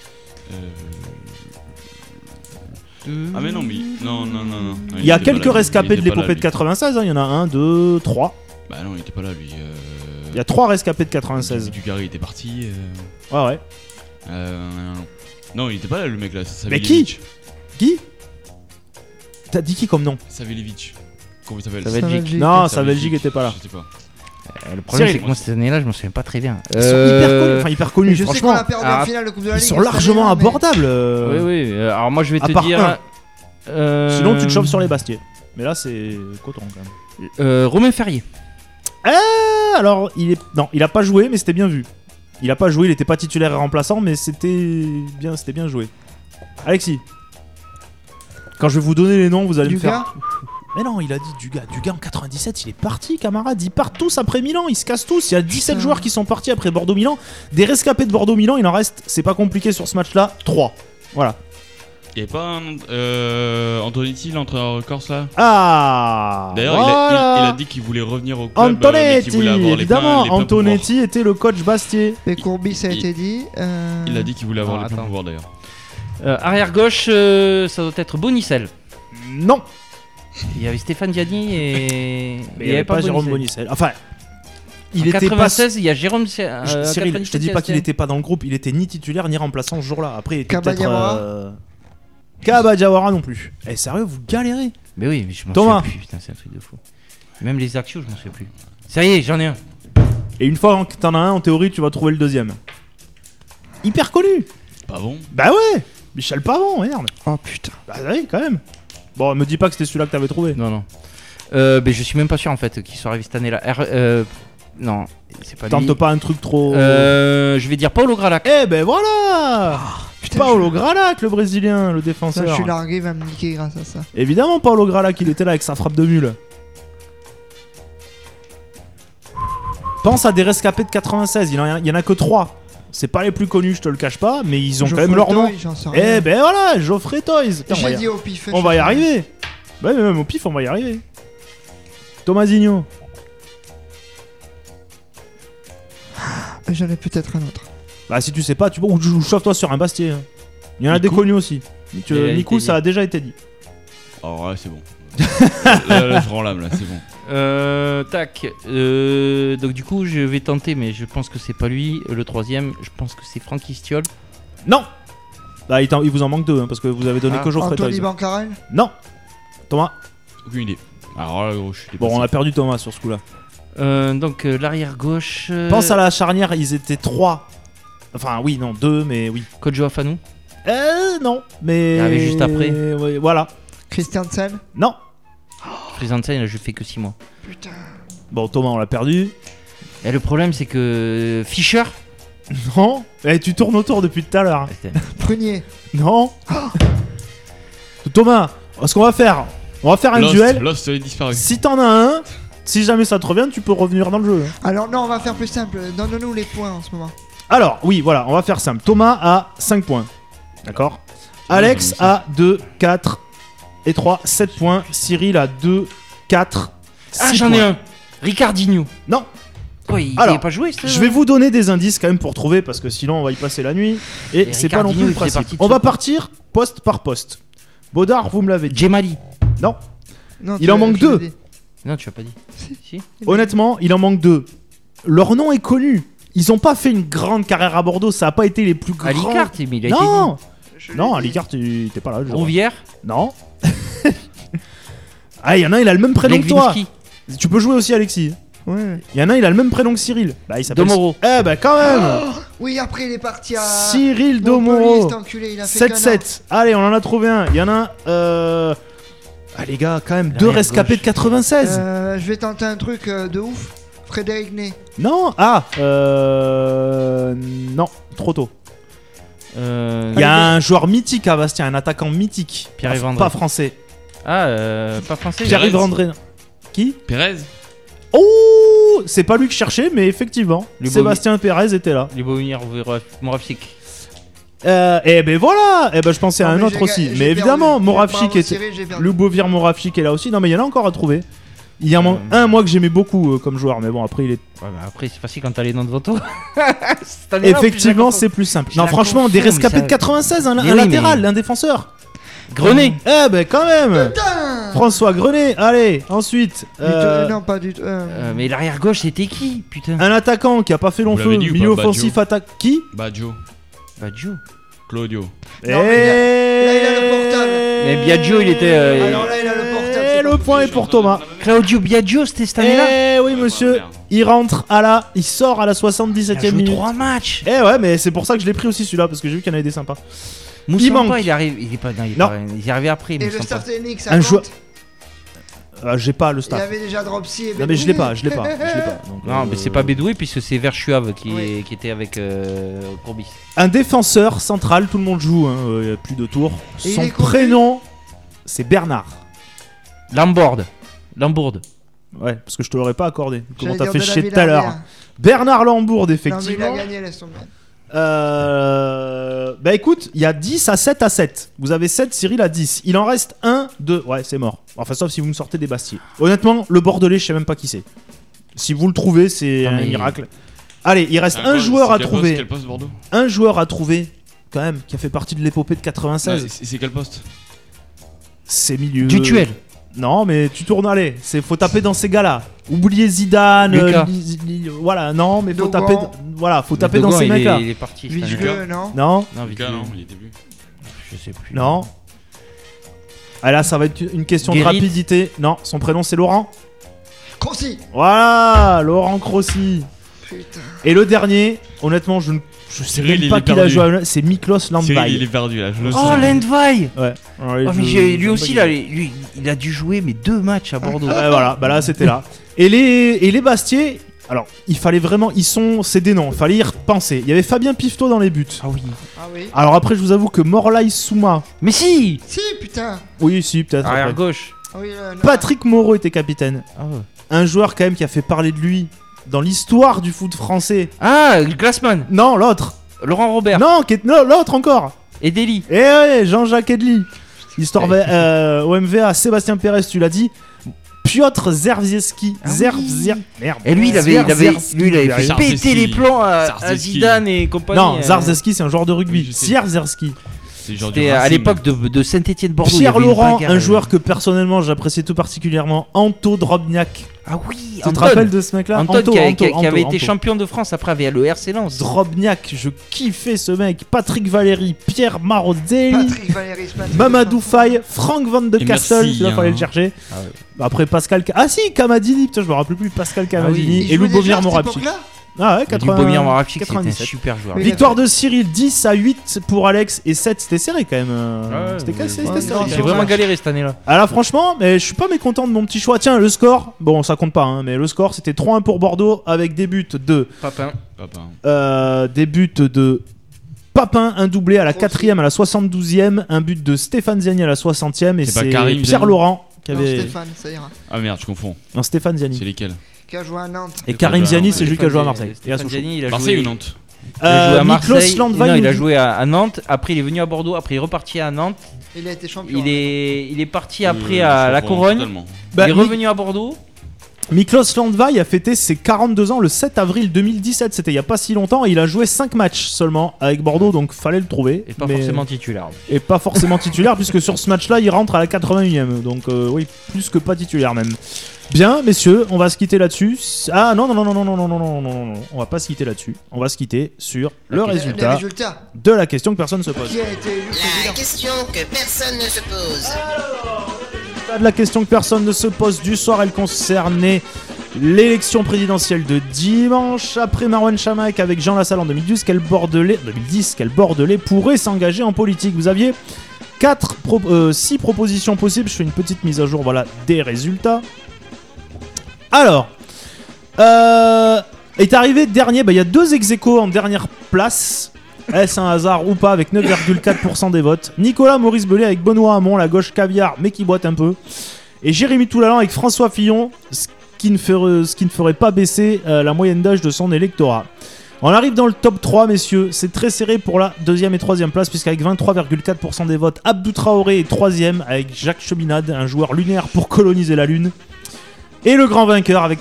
Ah mais non, mais non. Il y a quelques rescapés de l'épopée de 96, il y en a 1, 2, 3. Bah non, il était pas là lui. Il y a 3 rescapés de 96. Dugarry était parti. Ouais. Non, il était pas là le mec là. Mais qui T'as dit qui comme nom? Savelevic. Comment il s'appelle? Savelevic. Non, Savelevic était pas là. Je sais pas. Le problème c'est que moi cette année-là je m'en souviens pas très bien. Ils sont hyper connus, je franchement. sais qu'on a perdu en finale de Coupe de la Ligue. Ils sont largement abordables. Oui. Alors moi je vais te dire. Sinon tu te chauffes sur les Bastiers. Mais là c'est coton quand même. Romain Ferrier. Alors il a pas joué mais c'était bien vu. Il a pas joué, il était pas titulaire et remplaçant mais c'était bien joué. Alexis. Quand je vais vous donner les noms, vous allez me faire. Mais non, il a dit Dugas. Dugas en 97, il est parti, camarade. Ils partent tous après Milan, ils se cassent tous. Il y a 17 joueurs qui sont partis après Bordeaux-Milan. Des rescapés de Bordeaux-Milan, il en reste, c'est pas compliqué sur ce match-là, 3. Voilà. Il n'y avait pas Antonetti, l'entraîneur corse là? Ah. D'ailleurs, voilà. il a dit qu'il voulait revenir au club. Antonetti, évidemment. Antonetti était le coach Bastier. Et Courbis, ça a été dit. Il a dit qu'il voulait avoir les pleins pouvoirs d'ailleurs. Arrière gauche, ça doit être Bonicel. Non. Il y avait Stéphane Gianni et. Mais il n'y avait pas Jérôme Bonicel. Enfin. Il était 96, il y a Jérôme. Cyril, je te dis pas qu'il était pas dans le groupe, il était ni titulaire ni remplaçant ce jour-là. Après, il était peut-être. Kabadiawara non plus. Eh, sérieux, vous galérez. Mais oui, mais je m'en souviens plus. Putain, c'est un truc de fou. Même les Axios, je m'en souviens plus. Ça y est, j'en ai un. Et une fois que t'en as un, en théorie, tu vas trouver le deuxième. Hyper connu. Pavon. Bah ouais. Michel Pavon, merde. Oh putain. Bah oui, quand même. Bon, me dis pas que c'était celui-là que t'avais trouvé. Non. Mais je suis même pas sûr en fait qu'il soit arrivé cette année-là. Non, c'est pas lui. Tente pas un truc trop. Je vais dire Paulo Gralac. Eh ben voilà. Paulo Gralac, le Brésilien, le défenseur. Je suis largué, il va me niquer grâce à ça. Évidemment, Paulo Gralac, il était là avec sa frappe de mule. Pense à des rescapés de 96, il y en a que 3. C'est pas les plus connus, je te le cache pas, mais ils ont quand même leur nom. Eh ben voilà, Geoffrey Toys. J'ai dit au pif. On va y arriver. Ouais, mais même au pif, on va y arriver. Tomasinho. J'en ai peut-être un autre. Bah si tu sais pas, ou chauffe-toi sur un Bastier. Il y en a des connus aussi. Mikou, ça a déjà été dit. Oh ouais, c'est bon. là, je rends l'âme, là, c'est bon. Tac. Donc du coup, je vais tenter, mais je pense que c'est pas lui. Le troisième, je pense que c'est Francky Stiol. Non. Bah, il vous en manque 2, hein, parce que vous avez donné que Geoffrey Toys. Anthony Bancarel. Non. Thomas. Aucune idée. Alors là, gros, je suis dépassé. Bon, on a perdu Thomas sur ce coup-là. Donc l'arrière gauche. Pense à la charnière, ils étaient 3. Enfin, oui, non, 2, mais oui. Kodjo Afanou. Non, mais. Il arrive juste après. Ouais, voilà. Christiansen. Non. Christiansen, je fais que 6 mois. Putain. Bon, Thomas, on l'a perdu. Et le problème, c'est que Fischer. Non. Eh, tu tournes autour depuis tout à l'heure. Prunier. Non. Thomas, ce qu'on va faire, un duel. Lost est disparu. Si t'en as un, si jamais ça te revient, tu peux revenir dans le jeu. Alors non, on va faire plus simple. Donne-nous les points en ce moment. Alors, oui, voilà, on va faire simple. Thomas a 5 points. D'accord. Alex a 2, 4 et 3, 7 points. Cyril a 2, 4, 6 Ah, j'en ai un. Ricardinho. Non. Quoi, il Alors, n'a pas joué je vais vous donner des indices quand même pour trouver, parce que sinon on va y passer la nuit. Et c'est pas non plus le principe. On va partir poste par poste. Baudard, vous me l'avez dit. Djemali. Non. Il en manque 2. Non, tu l'as pas dit. Si. Honnêtement, il en manque 2. Leur nom est connu. Ils ont pas fait une grande carrière à Bordeaux, ça a pas été les plus grands. Alicart, mais il a non. été Non, Alicart, t'es pas là. Rouvière. Non. Ah, il y en a un, il a le même prénom que toi. Tu peux jouer aussi, Alexis. Ouais. Il y en a un, il a le même prénom que Cyril. Bah, il s'appelle Domoro. Eh bah quand même. Oui, après il est parti à Cyril Domoro. 7-7. Allez, on en a trouvé un. Il y en a un. Ah les gars, quand même, 2 rescapés de 96. Je vais tenter un truc de ouf. Frédéric Ney. Non. Non, trop tôt. Il y a un joueur mythique à Bastien, un attaquant mythique. Pierre-Yves André. Pas français. Pas français. Pierre-Yves André. Qui? Pérez. Oh, c'est pas lui que je cherchais, mais effectivement, Sébastien Pérez était là. Lubomir Moravcik. Et ben voilà. Et ben je pensais à un autre aussi, mais évidemment, Moravcik était. Lubomir Moravcik est là aussi. Non, mais il y en a encore à trouver. Il y en a un, moi, que j'aimais beaucoup comme joueur, mais bon, après il est. Ouais, bah après c'est facile quand t'as les noms devant toi. Effectivement, c'est plus simple. Non, franchement, des rescapés de 96, un latéral, un défenseur. Grenet. Eh ben quand même. Putain. François Grenet. Allez, ensuite. Non, pas du tout. Mais l'arrière gauche c'était qui? Putain. Un attaquant qui a pas fait long feu, milieu offensif, attaque. Qui? Baggio. Claudio. Non, là, il a le portable. Mais Biagio il était. Alors là, il a le portable. Et le point est pour Thomas. Claudio Biagio, c'était cette année-là. Eh oui, monsieur. Il rentre il sort à la 77e minute. 3 matchs. Eh ouais, mais c'est pour ça que je l'ai pris aussi celui-là, parce que j'ai vu qu'il y en avait des sympas. Moussampa, il manque. il est pas. Non, il est arrivé après. Et le Moussampa. Start NX, Un joueur. J'ai pas le il staff. avait déjà Dropsy et Non mais je l'ai pas. Donc, Non, mais c'est pas Bédoué puisque c'est Verschuave qui était avec Courbis. Un défenseur central, tout le monde joue, il y a plus de tours. Et son prénom, c'est Bernard. Lambourde. Ouais, parce que je te l'aurais pas accordé. Comment J'allais t'as fait dire de la chier tout à l'heure. Villarreal. Bernard Lambourde, Non, effectivement. mais il a gagné, laisse tomber. Bah écoute, il y a 10 à 7 à 7. Vous avez 7, Cyril a 10. Il en reste 1, 2. Ouais, c'est mort. Enfin, sauf si vous me sortez des Bastiers. Honnêtement, le Bordelais, je sais même pas qui c'est. Si vous le trouvez, c'est un miracle. Allez, il reste un joueur à trouver. Quel poste, Bordeaux? Un joueur à trouver, quand même, qui a fait partie de l'épopée de 96. C'est quel poste? C'est milieu. Du tuel. Non, mais tu tournes, allez. Faut taper dans ces gars-là. Oubliez Zidane. Voilà, non, mais faut taper. Voilà, faut taper dans ces mecs-là. Il est parti. Vigueux, non. Non. Lucas, non, il était plus. Je sais plus. Non. Ah là, ça va être une question de rapidité. Non, son prénom c'est Laurent. Crossi. Voilà, Laurent Crossi. Putain. Et le dernier, honnêtement, je sais même pas qui a joué. C'est Miklos Landvai. Cyril, il est perdu là. Oh, Landvai. Ouais. Mais lui aussi, là, lui, il a dû jouer 2 matchs à Bordeaux. Voilà, bah là c'était là. Et les Bastiers, alors il fallait vraiment, c'est des noms, il fallait y repenser. Il y avait Fabien Pifto dans les buts. Ah oui. Alors après, je vous avoue que Morlaï Souma. Mais si. Si, putain. Oui, si, peut-être. Arrière gauche. Oui, Patrick Moreau était capitaine. Ah ouais. Un joueur quand même qui a fait parler de lui dans l'histoire du foot français. Ah, Glassman. Non, l'autre. Laurent Robert. Non, l'autre encore. Edeli. Eh ouais, Jean-Jacques Edli. Histoire OMVA, Sébastien Pérez, tu l'as dit. Piotr Zerzieski. Merde. Et lui, il avait fait péter les plans à Zidane et compagnie. Non, Zarzewski, c'est un joueur de rugby. Zerzieski. C'était à l'époque de Saint-Étienne-Bordeaux. Pierre Laurent, un joueur que personnellement j'appréciais tout particulièrement. Anto Drobniak. Ah oui, tu te rappelles de ce mec-là? Anto qui avait été champion de France après avec le RC Lens. Drobniak, je kiffais ce mec. Patrick Valéry, Pierre Marozelli, Mamadou Faye, Franck Van de Castle, il fallait le chercher. Après Pascal. Ah si, Kamadini, putain, je me rappelle plus. Pascal Kamadini et Lubomir Moravcik. Ah ouais, 97. Super joueur. Victoire de Cyril, 10-8 pour Alex et 7, c'était serré quand même. C'était serré. J'ai vraiment galéré cette année-là. Alors franchement, mais je suis pas mécontent de mon petit choix. Tiens, le score, bon ça compte pas, hein, mais le score c'était 3-1 pour Bordeaux avec des buts de Papin. Des buts de Papin, un doublé à la 4ème, à la 72ème, un but de Stéphane Ziani à la 60ème et c'est Pierre Laurent qui avait... Non, Stéphane, ça ira. Ah merde, je confonds. Non, Stéphane Ziani. C'est lesquels? Qui a joué à Nantes. Et Karim Ziani, c'est lui qui a joué à Marseille. Stéphane Ziani, il a Marseille joué... ou Nantes? Il a joué à Marseille. Non, il a joué à Nantes. Après, il est venu à Bordeaux. Après, il est reparti à Nantes. Il a été champion. Il est parti après à La Corogne. Il est revenu à Bordeaux. Miklos Landvai a fêté ses 42 ans le 7 avril 2017, c'était il n'y a pas si longtemps, et il a joué 5 matchs seulement avec Bordeaux, donc fallait le trouver. Et pas forcément titulaire. Et pas forcément titulaire, puisque sur ce match-là, il rentre à la 81ème, donc oui, plus que pas titulaire même. Bien, messieurs, on va se quitter là-dessus. Ah non, on va pas se quitter là-dessus. On va se quitter sur le résultat de la question que personne ne se pose. La question que personne ne se pose. De la question que personne ne se pose du soir, elle concernait l'élection présidentielle de dimanche. Après Marouane Chamakh avec Jean Lassalle en 2010, quel Bordelais pourrait s'engager en politique? Vous aviez 6 propositions possibles. Je fais une petite mise à jour, voilà, des résultats. Alors, est arrivé dernier, il y a 2 ex-aequo en dernière place. Est-ce un hasard ou pas, avec 9,4% des votes? Nicolas Maurice Belay avec Benoît Hamon, la gauche caviar mais qui boite un peu. Et Jérémy Toulalan avec François Fillon, ce qui ne ferait pas baisser la moyenne d'âge de son électorat. On arrive dans le top 3, messieurs. C'est très serré pour la 2e et 3e place, puisqu'avec 23,4% des votes, Abdou Traoré est 3e avec Jacques Cheminade, un joueur lunaire pour coloniser la Lune. Et le grand vainqueur avec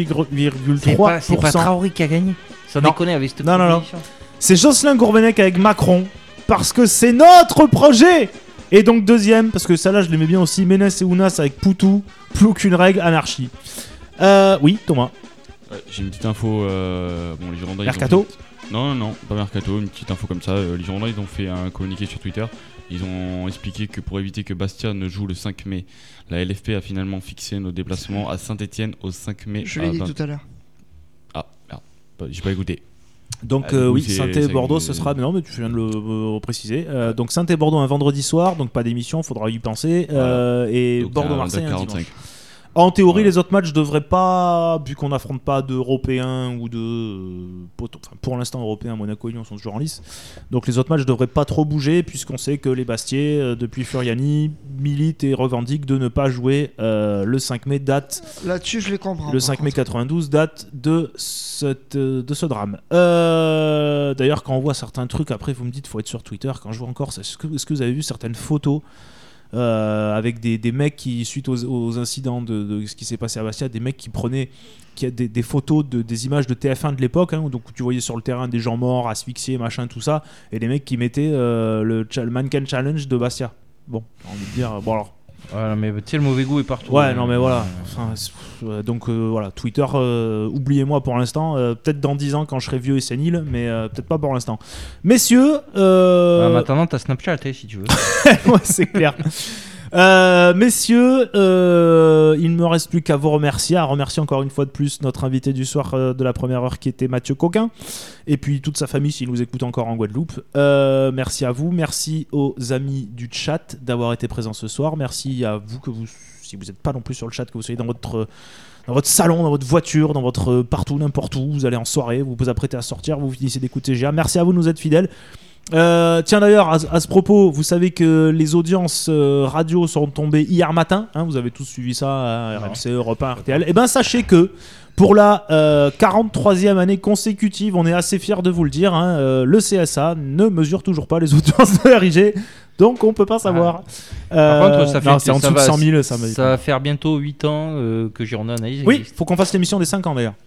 31,3%. C'est pas Traoré qui a gagné. Ça déconne avec cette proposition. C'est Jocelyn Gourvenec avec Macron, parce que c'est notre projet. Et donc 2e, parce que celle-là je l'aimais bien aussi, Ménès et Ounas avec Poutou, plus aucune règle, anarchie. Oui, Thomas. J'ai une petite info. Les Girondins. Mercato Non, pas Mercato, une petite info comme ça. Les Girondins, ils ont fait un communiqué sur Twitter. Ils ont expliqué que pour éviter que Bastia ne joue le 5 mai, la LFP a finalement fixé nos déplacements à Saint-Etienne au 5 mai. Je l'ai dit tout à l'heure. Ah, merde, j'ai pas écouté. Donc oui, Saint-Etienne-Bordeaux, ce sera... Non, mais tu viens de le préciser. Donc Saint-Etienne-Bordeaux un vendredi soir, donc pas d'émission, faudra y penser. Et Bordeaux-Marseille un dimanche. En théorie, les autres matchs devraient pas, vu qu'on n'affronte pas d'Européens ou pour l'instant Européens, Monaco et Lyon sont toujours en lice. Donc les autres matchs devraient pas trop bouger, puisqu'on sait que les Bastiais, depuis Furiani, militent et revendiquent de ne pas jouer le 5 mai, date. Là-dessus, je les comprends. Le 5 mai 92, date de ce drame. D'ailleurs, quand on voit certains trucs, après vous me dites, faut être sur Twitter. Quand je vois encore, est-ce que vous avez vu certaines photos? Avec des mecs qui, suite aux incidents de ce qui s'est passé à Bastia, des mecs qui prenaient des photos des images de TF1 de l'époque, hein, donc tu voyais sur le terrain des gens morts, asphyxiés, machin, tout ça, et les mecs qui mettaient le Mannequin Challenge de Bastia. Bon, j'ai envie de dire, bon alors. Ouais, mais tu sais, le mauvais goût est partout. Ouais, non, mais voilà. Enfin, donc voilà, Twitter, oubliez-moi pour l'instant. Peut-être dans 10 ans quand je serai vieux et sénile, mais peut-être pas pour l'instant. Messieurs. Maintenant, t'as Snapchat, si tu veux. Ouais, c'est clair. Messieurs, il ne me reste plus qu'à vous remercier, encore une fois de plus notre invité du soir de la première heure qui était Mathieu Coquin, et puis toute sa famille s'il nous écoute encore en Guadeloupe. Merci à vous, merci aux amis du chat d'avoir été présents ce soir, merci à vous si vous n'êtes pas non plus sur le chat, que vous soyez dans votre salon, dans votre voiture, dans votre partout, n'importe où, vous allez en soirée, vous vous apprêtez à sortir, vous finissez d'écouter GA. Merci à vous de nous être fidèles. Tiens d'ailleurs à ce propos, vous savez que les audiences radio sont tombées hier matin, hein, vous avez tous suivi ça, RMC, Europe 1, RTL. Et ben sachez que pour la 43e année consécutive, on est assez fiers de vous le dire, hein, le CSA ne mesure toujours pas les audiences de RIG, donc on peut pas savoir. Par contre, c'est en dessous de 100 000, ça va faire bientôt 8 ans que Girondins Analyse. Oui, faut qu'on fasse l'émission des 5 ans d'ailleurs.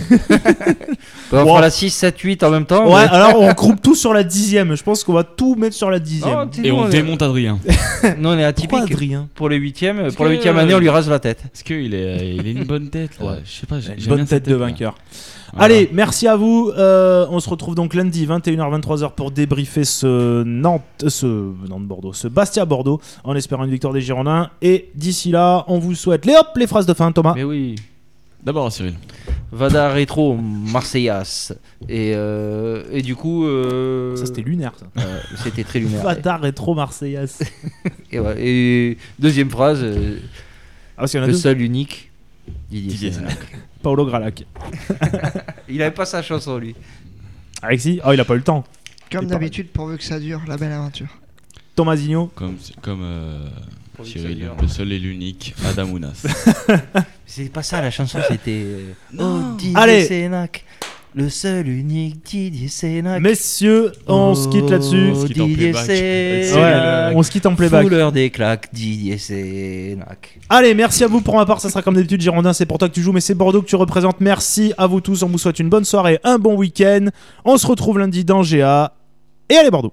On fera la 6, 7, 8 en même temps. Ouais, alors on groupe tout sur la 10e. Je pense qu'on va tout mettre sur la 10e. Et on démonte Adrien. Non, on est atypique. Pourquoi Adrien ? Pour le 8e, pour la 8e année, on lui rase la tête. Parce qu'il a une bonne tête. Là. Je sais pas, j'ai une bonne tête de vainqueur. Voilà. Allez, merci à vous. On se retrouve donc lundi 21h-23h pour débriefer ce Nantes-Bordeaux, ce Bastia-Bordeaux, en espérant une victoire des Girondins. Et d'ici là, on vous souhaite les phrases de fin, Thomas. Mais oui. D'abord à Cyril. Vada Rétro Marseillas. Et du coup. Ça, c'était lunaire, ça. C'était très lunaire. Vada Rétro Marseillas. et deuxième phrase. Le seul unique. Didier Sénac. Paolo Gralac. Il avait pas sa chanson, lui. Alexis, il a pas eu le temps. Comme d'habitude, pourvu que ça dure, la belle aventure. Tomasinho. Comme Cyril, le seul et l'unique, Adamounas. C'est pas ça la chanson, c'était. Didier Sénac. Le seul unique Didier Sénac. Messieurs, on se quitte là-dessus. Didier Sénac. On se quitte en playback. Fouleur des claques, Didier Sénac. Allez, merci à vous. Pour ma part, ça sera comme d'habitude. Girondin, c'est pour toi que tu joues, mais c'est Bordeaux que tu représentes. Merci à vous tous. On vous souhaite une bonne soirée, un bon week-end. On se retrouve lundi dans GA. Et allez, Bordeaux.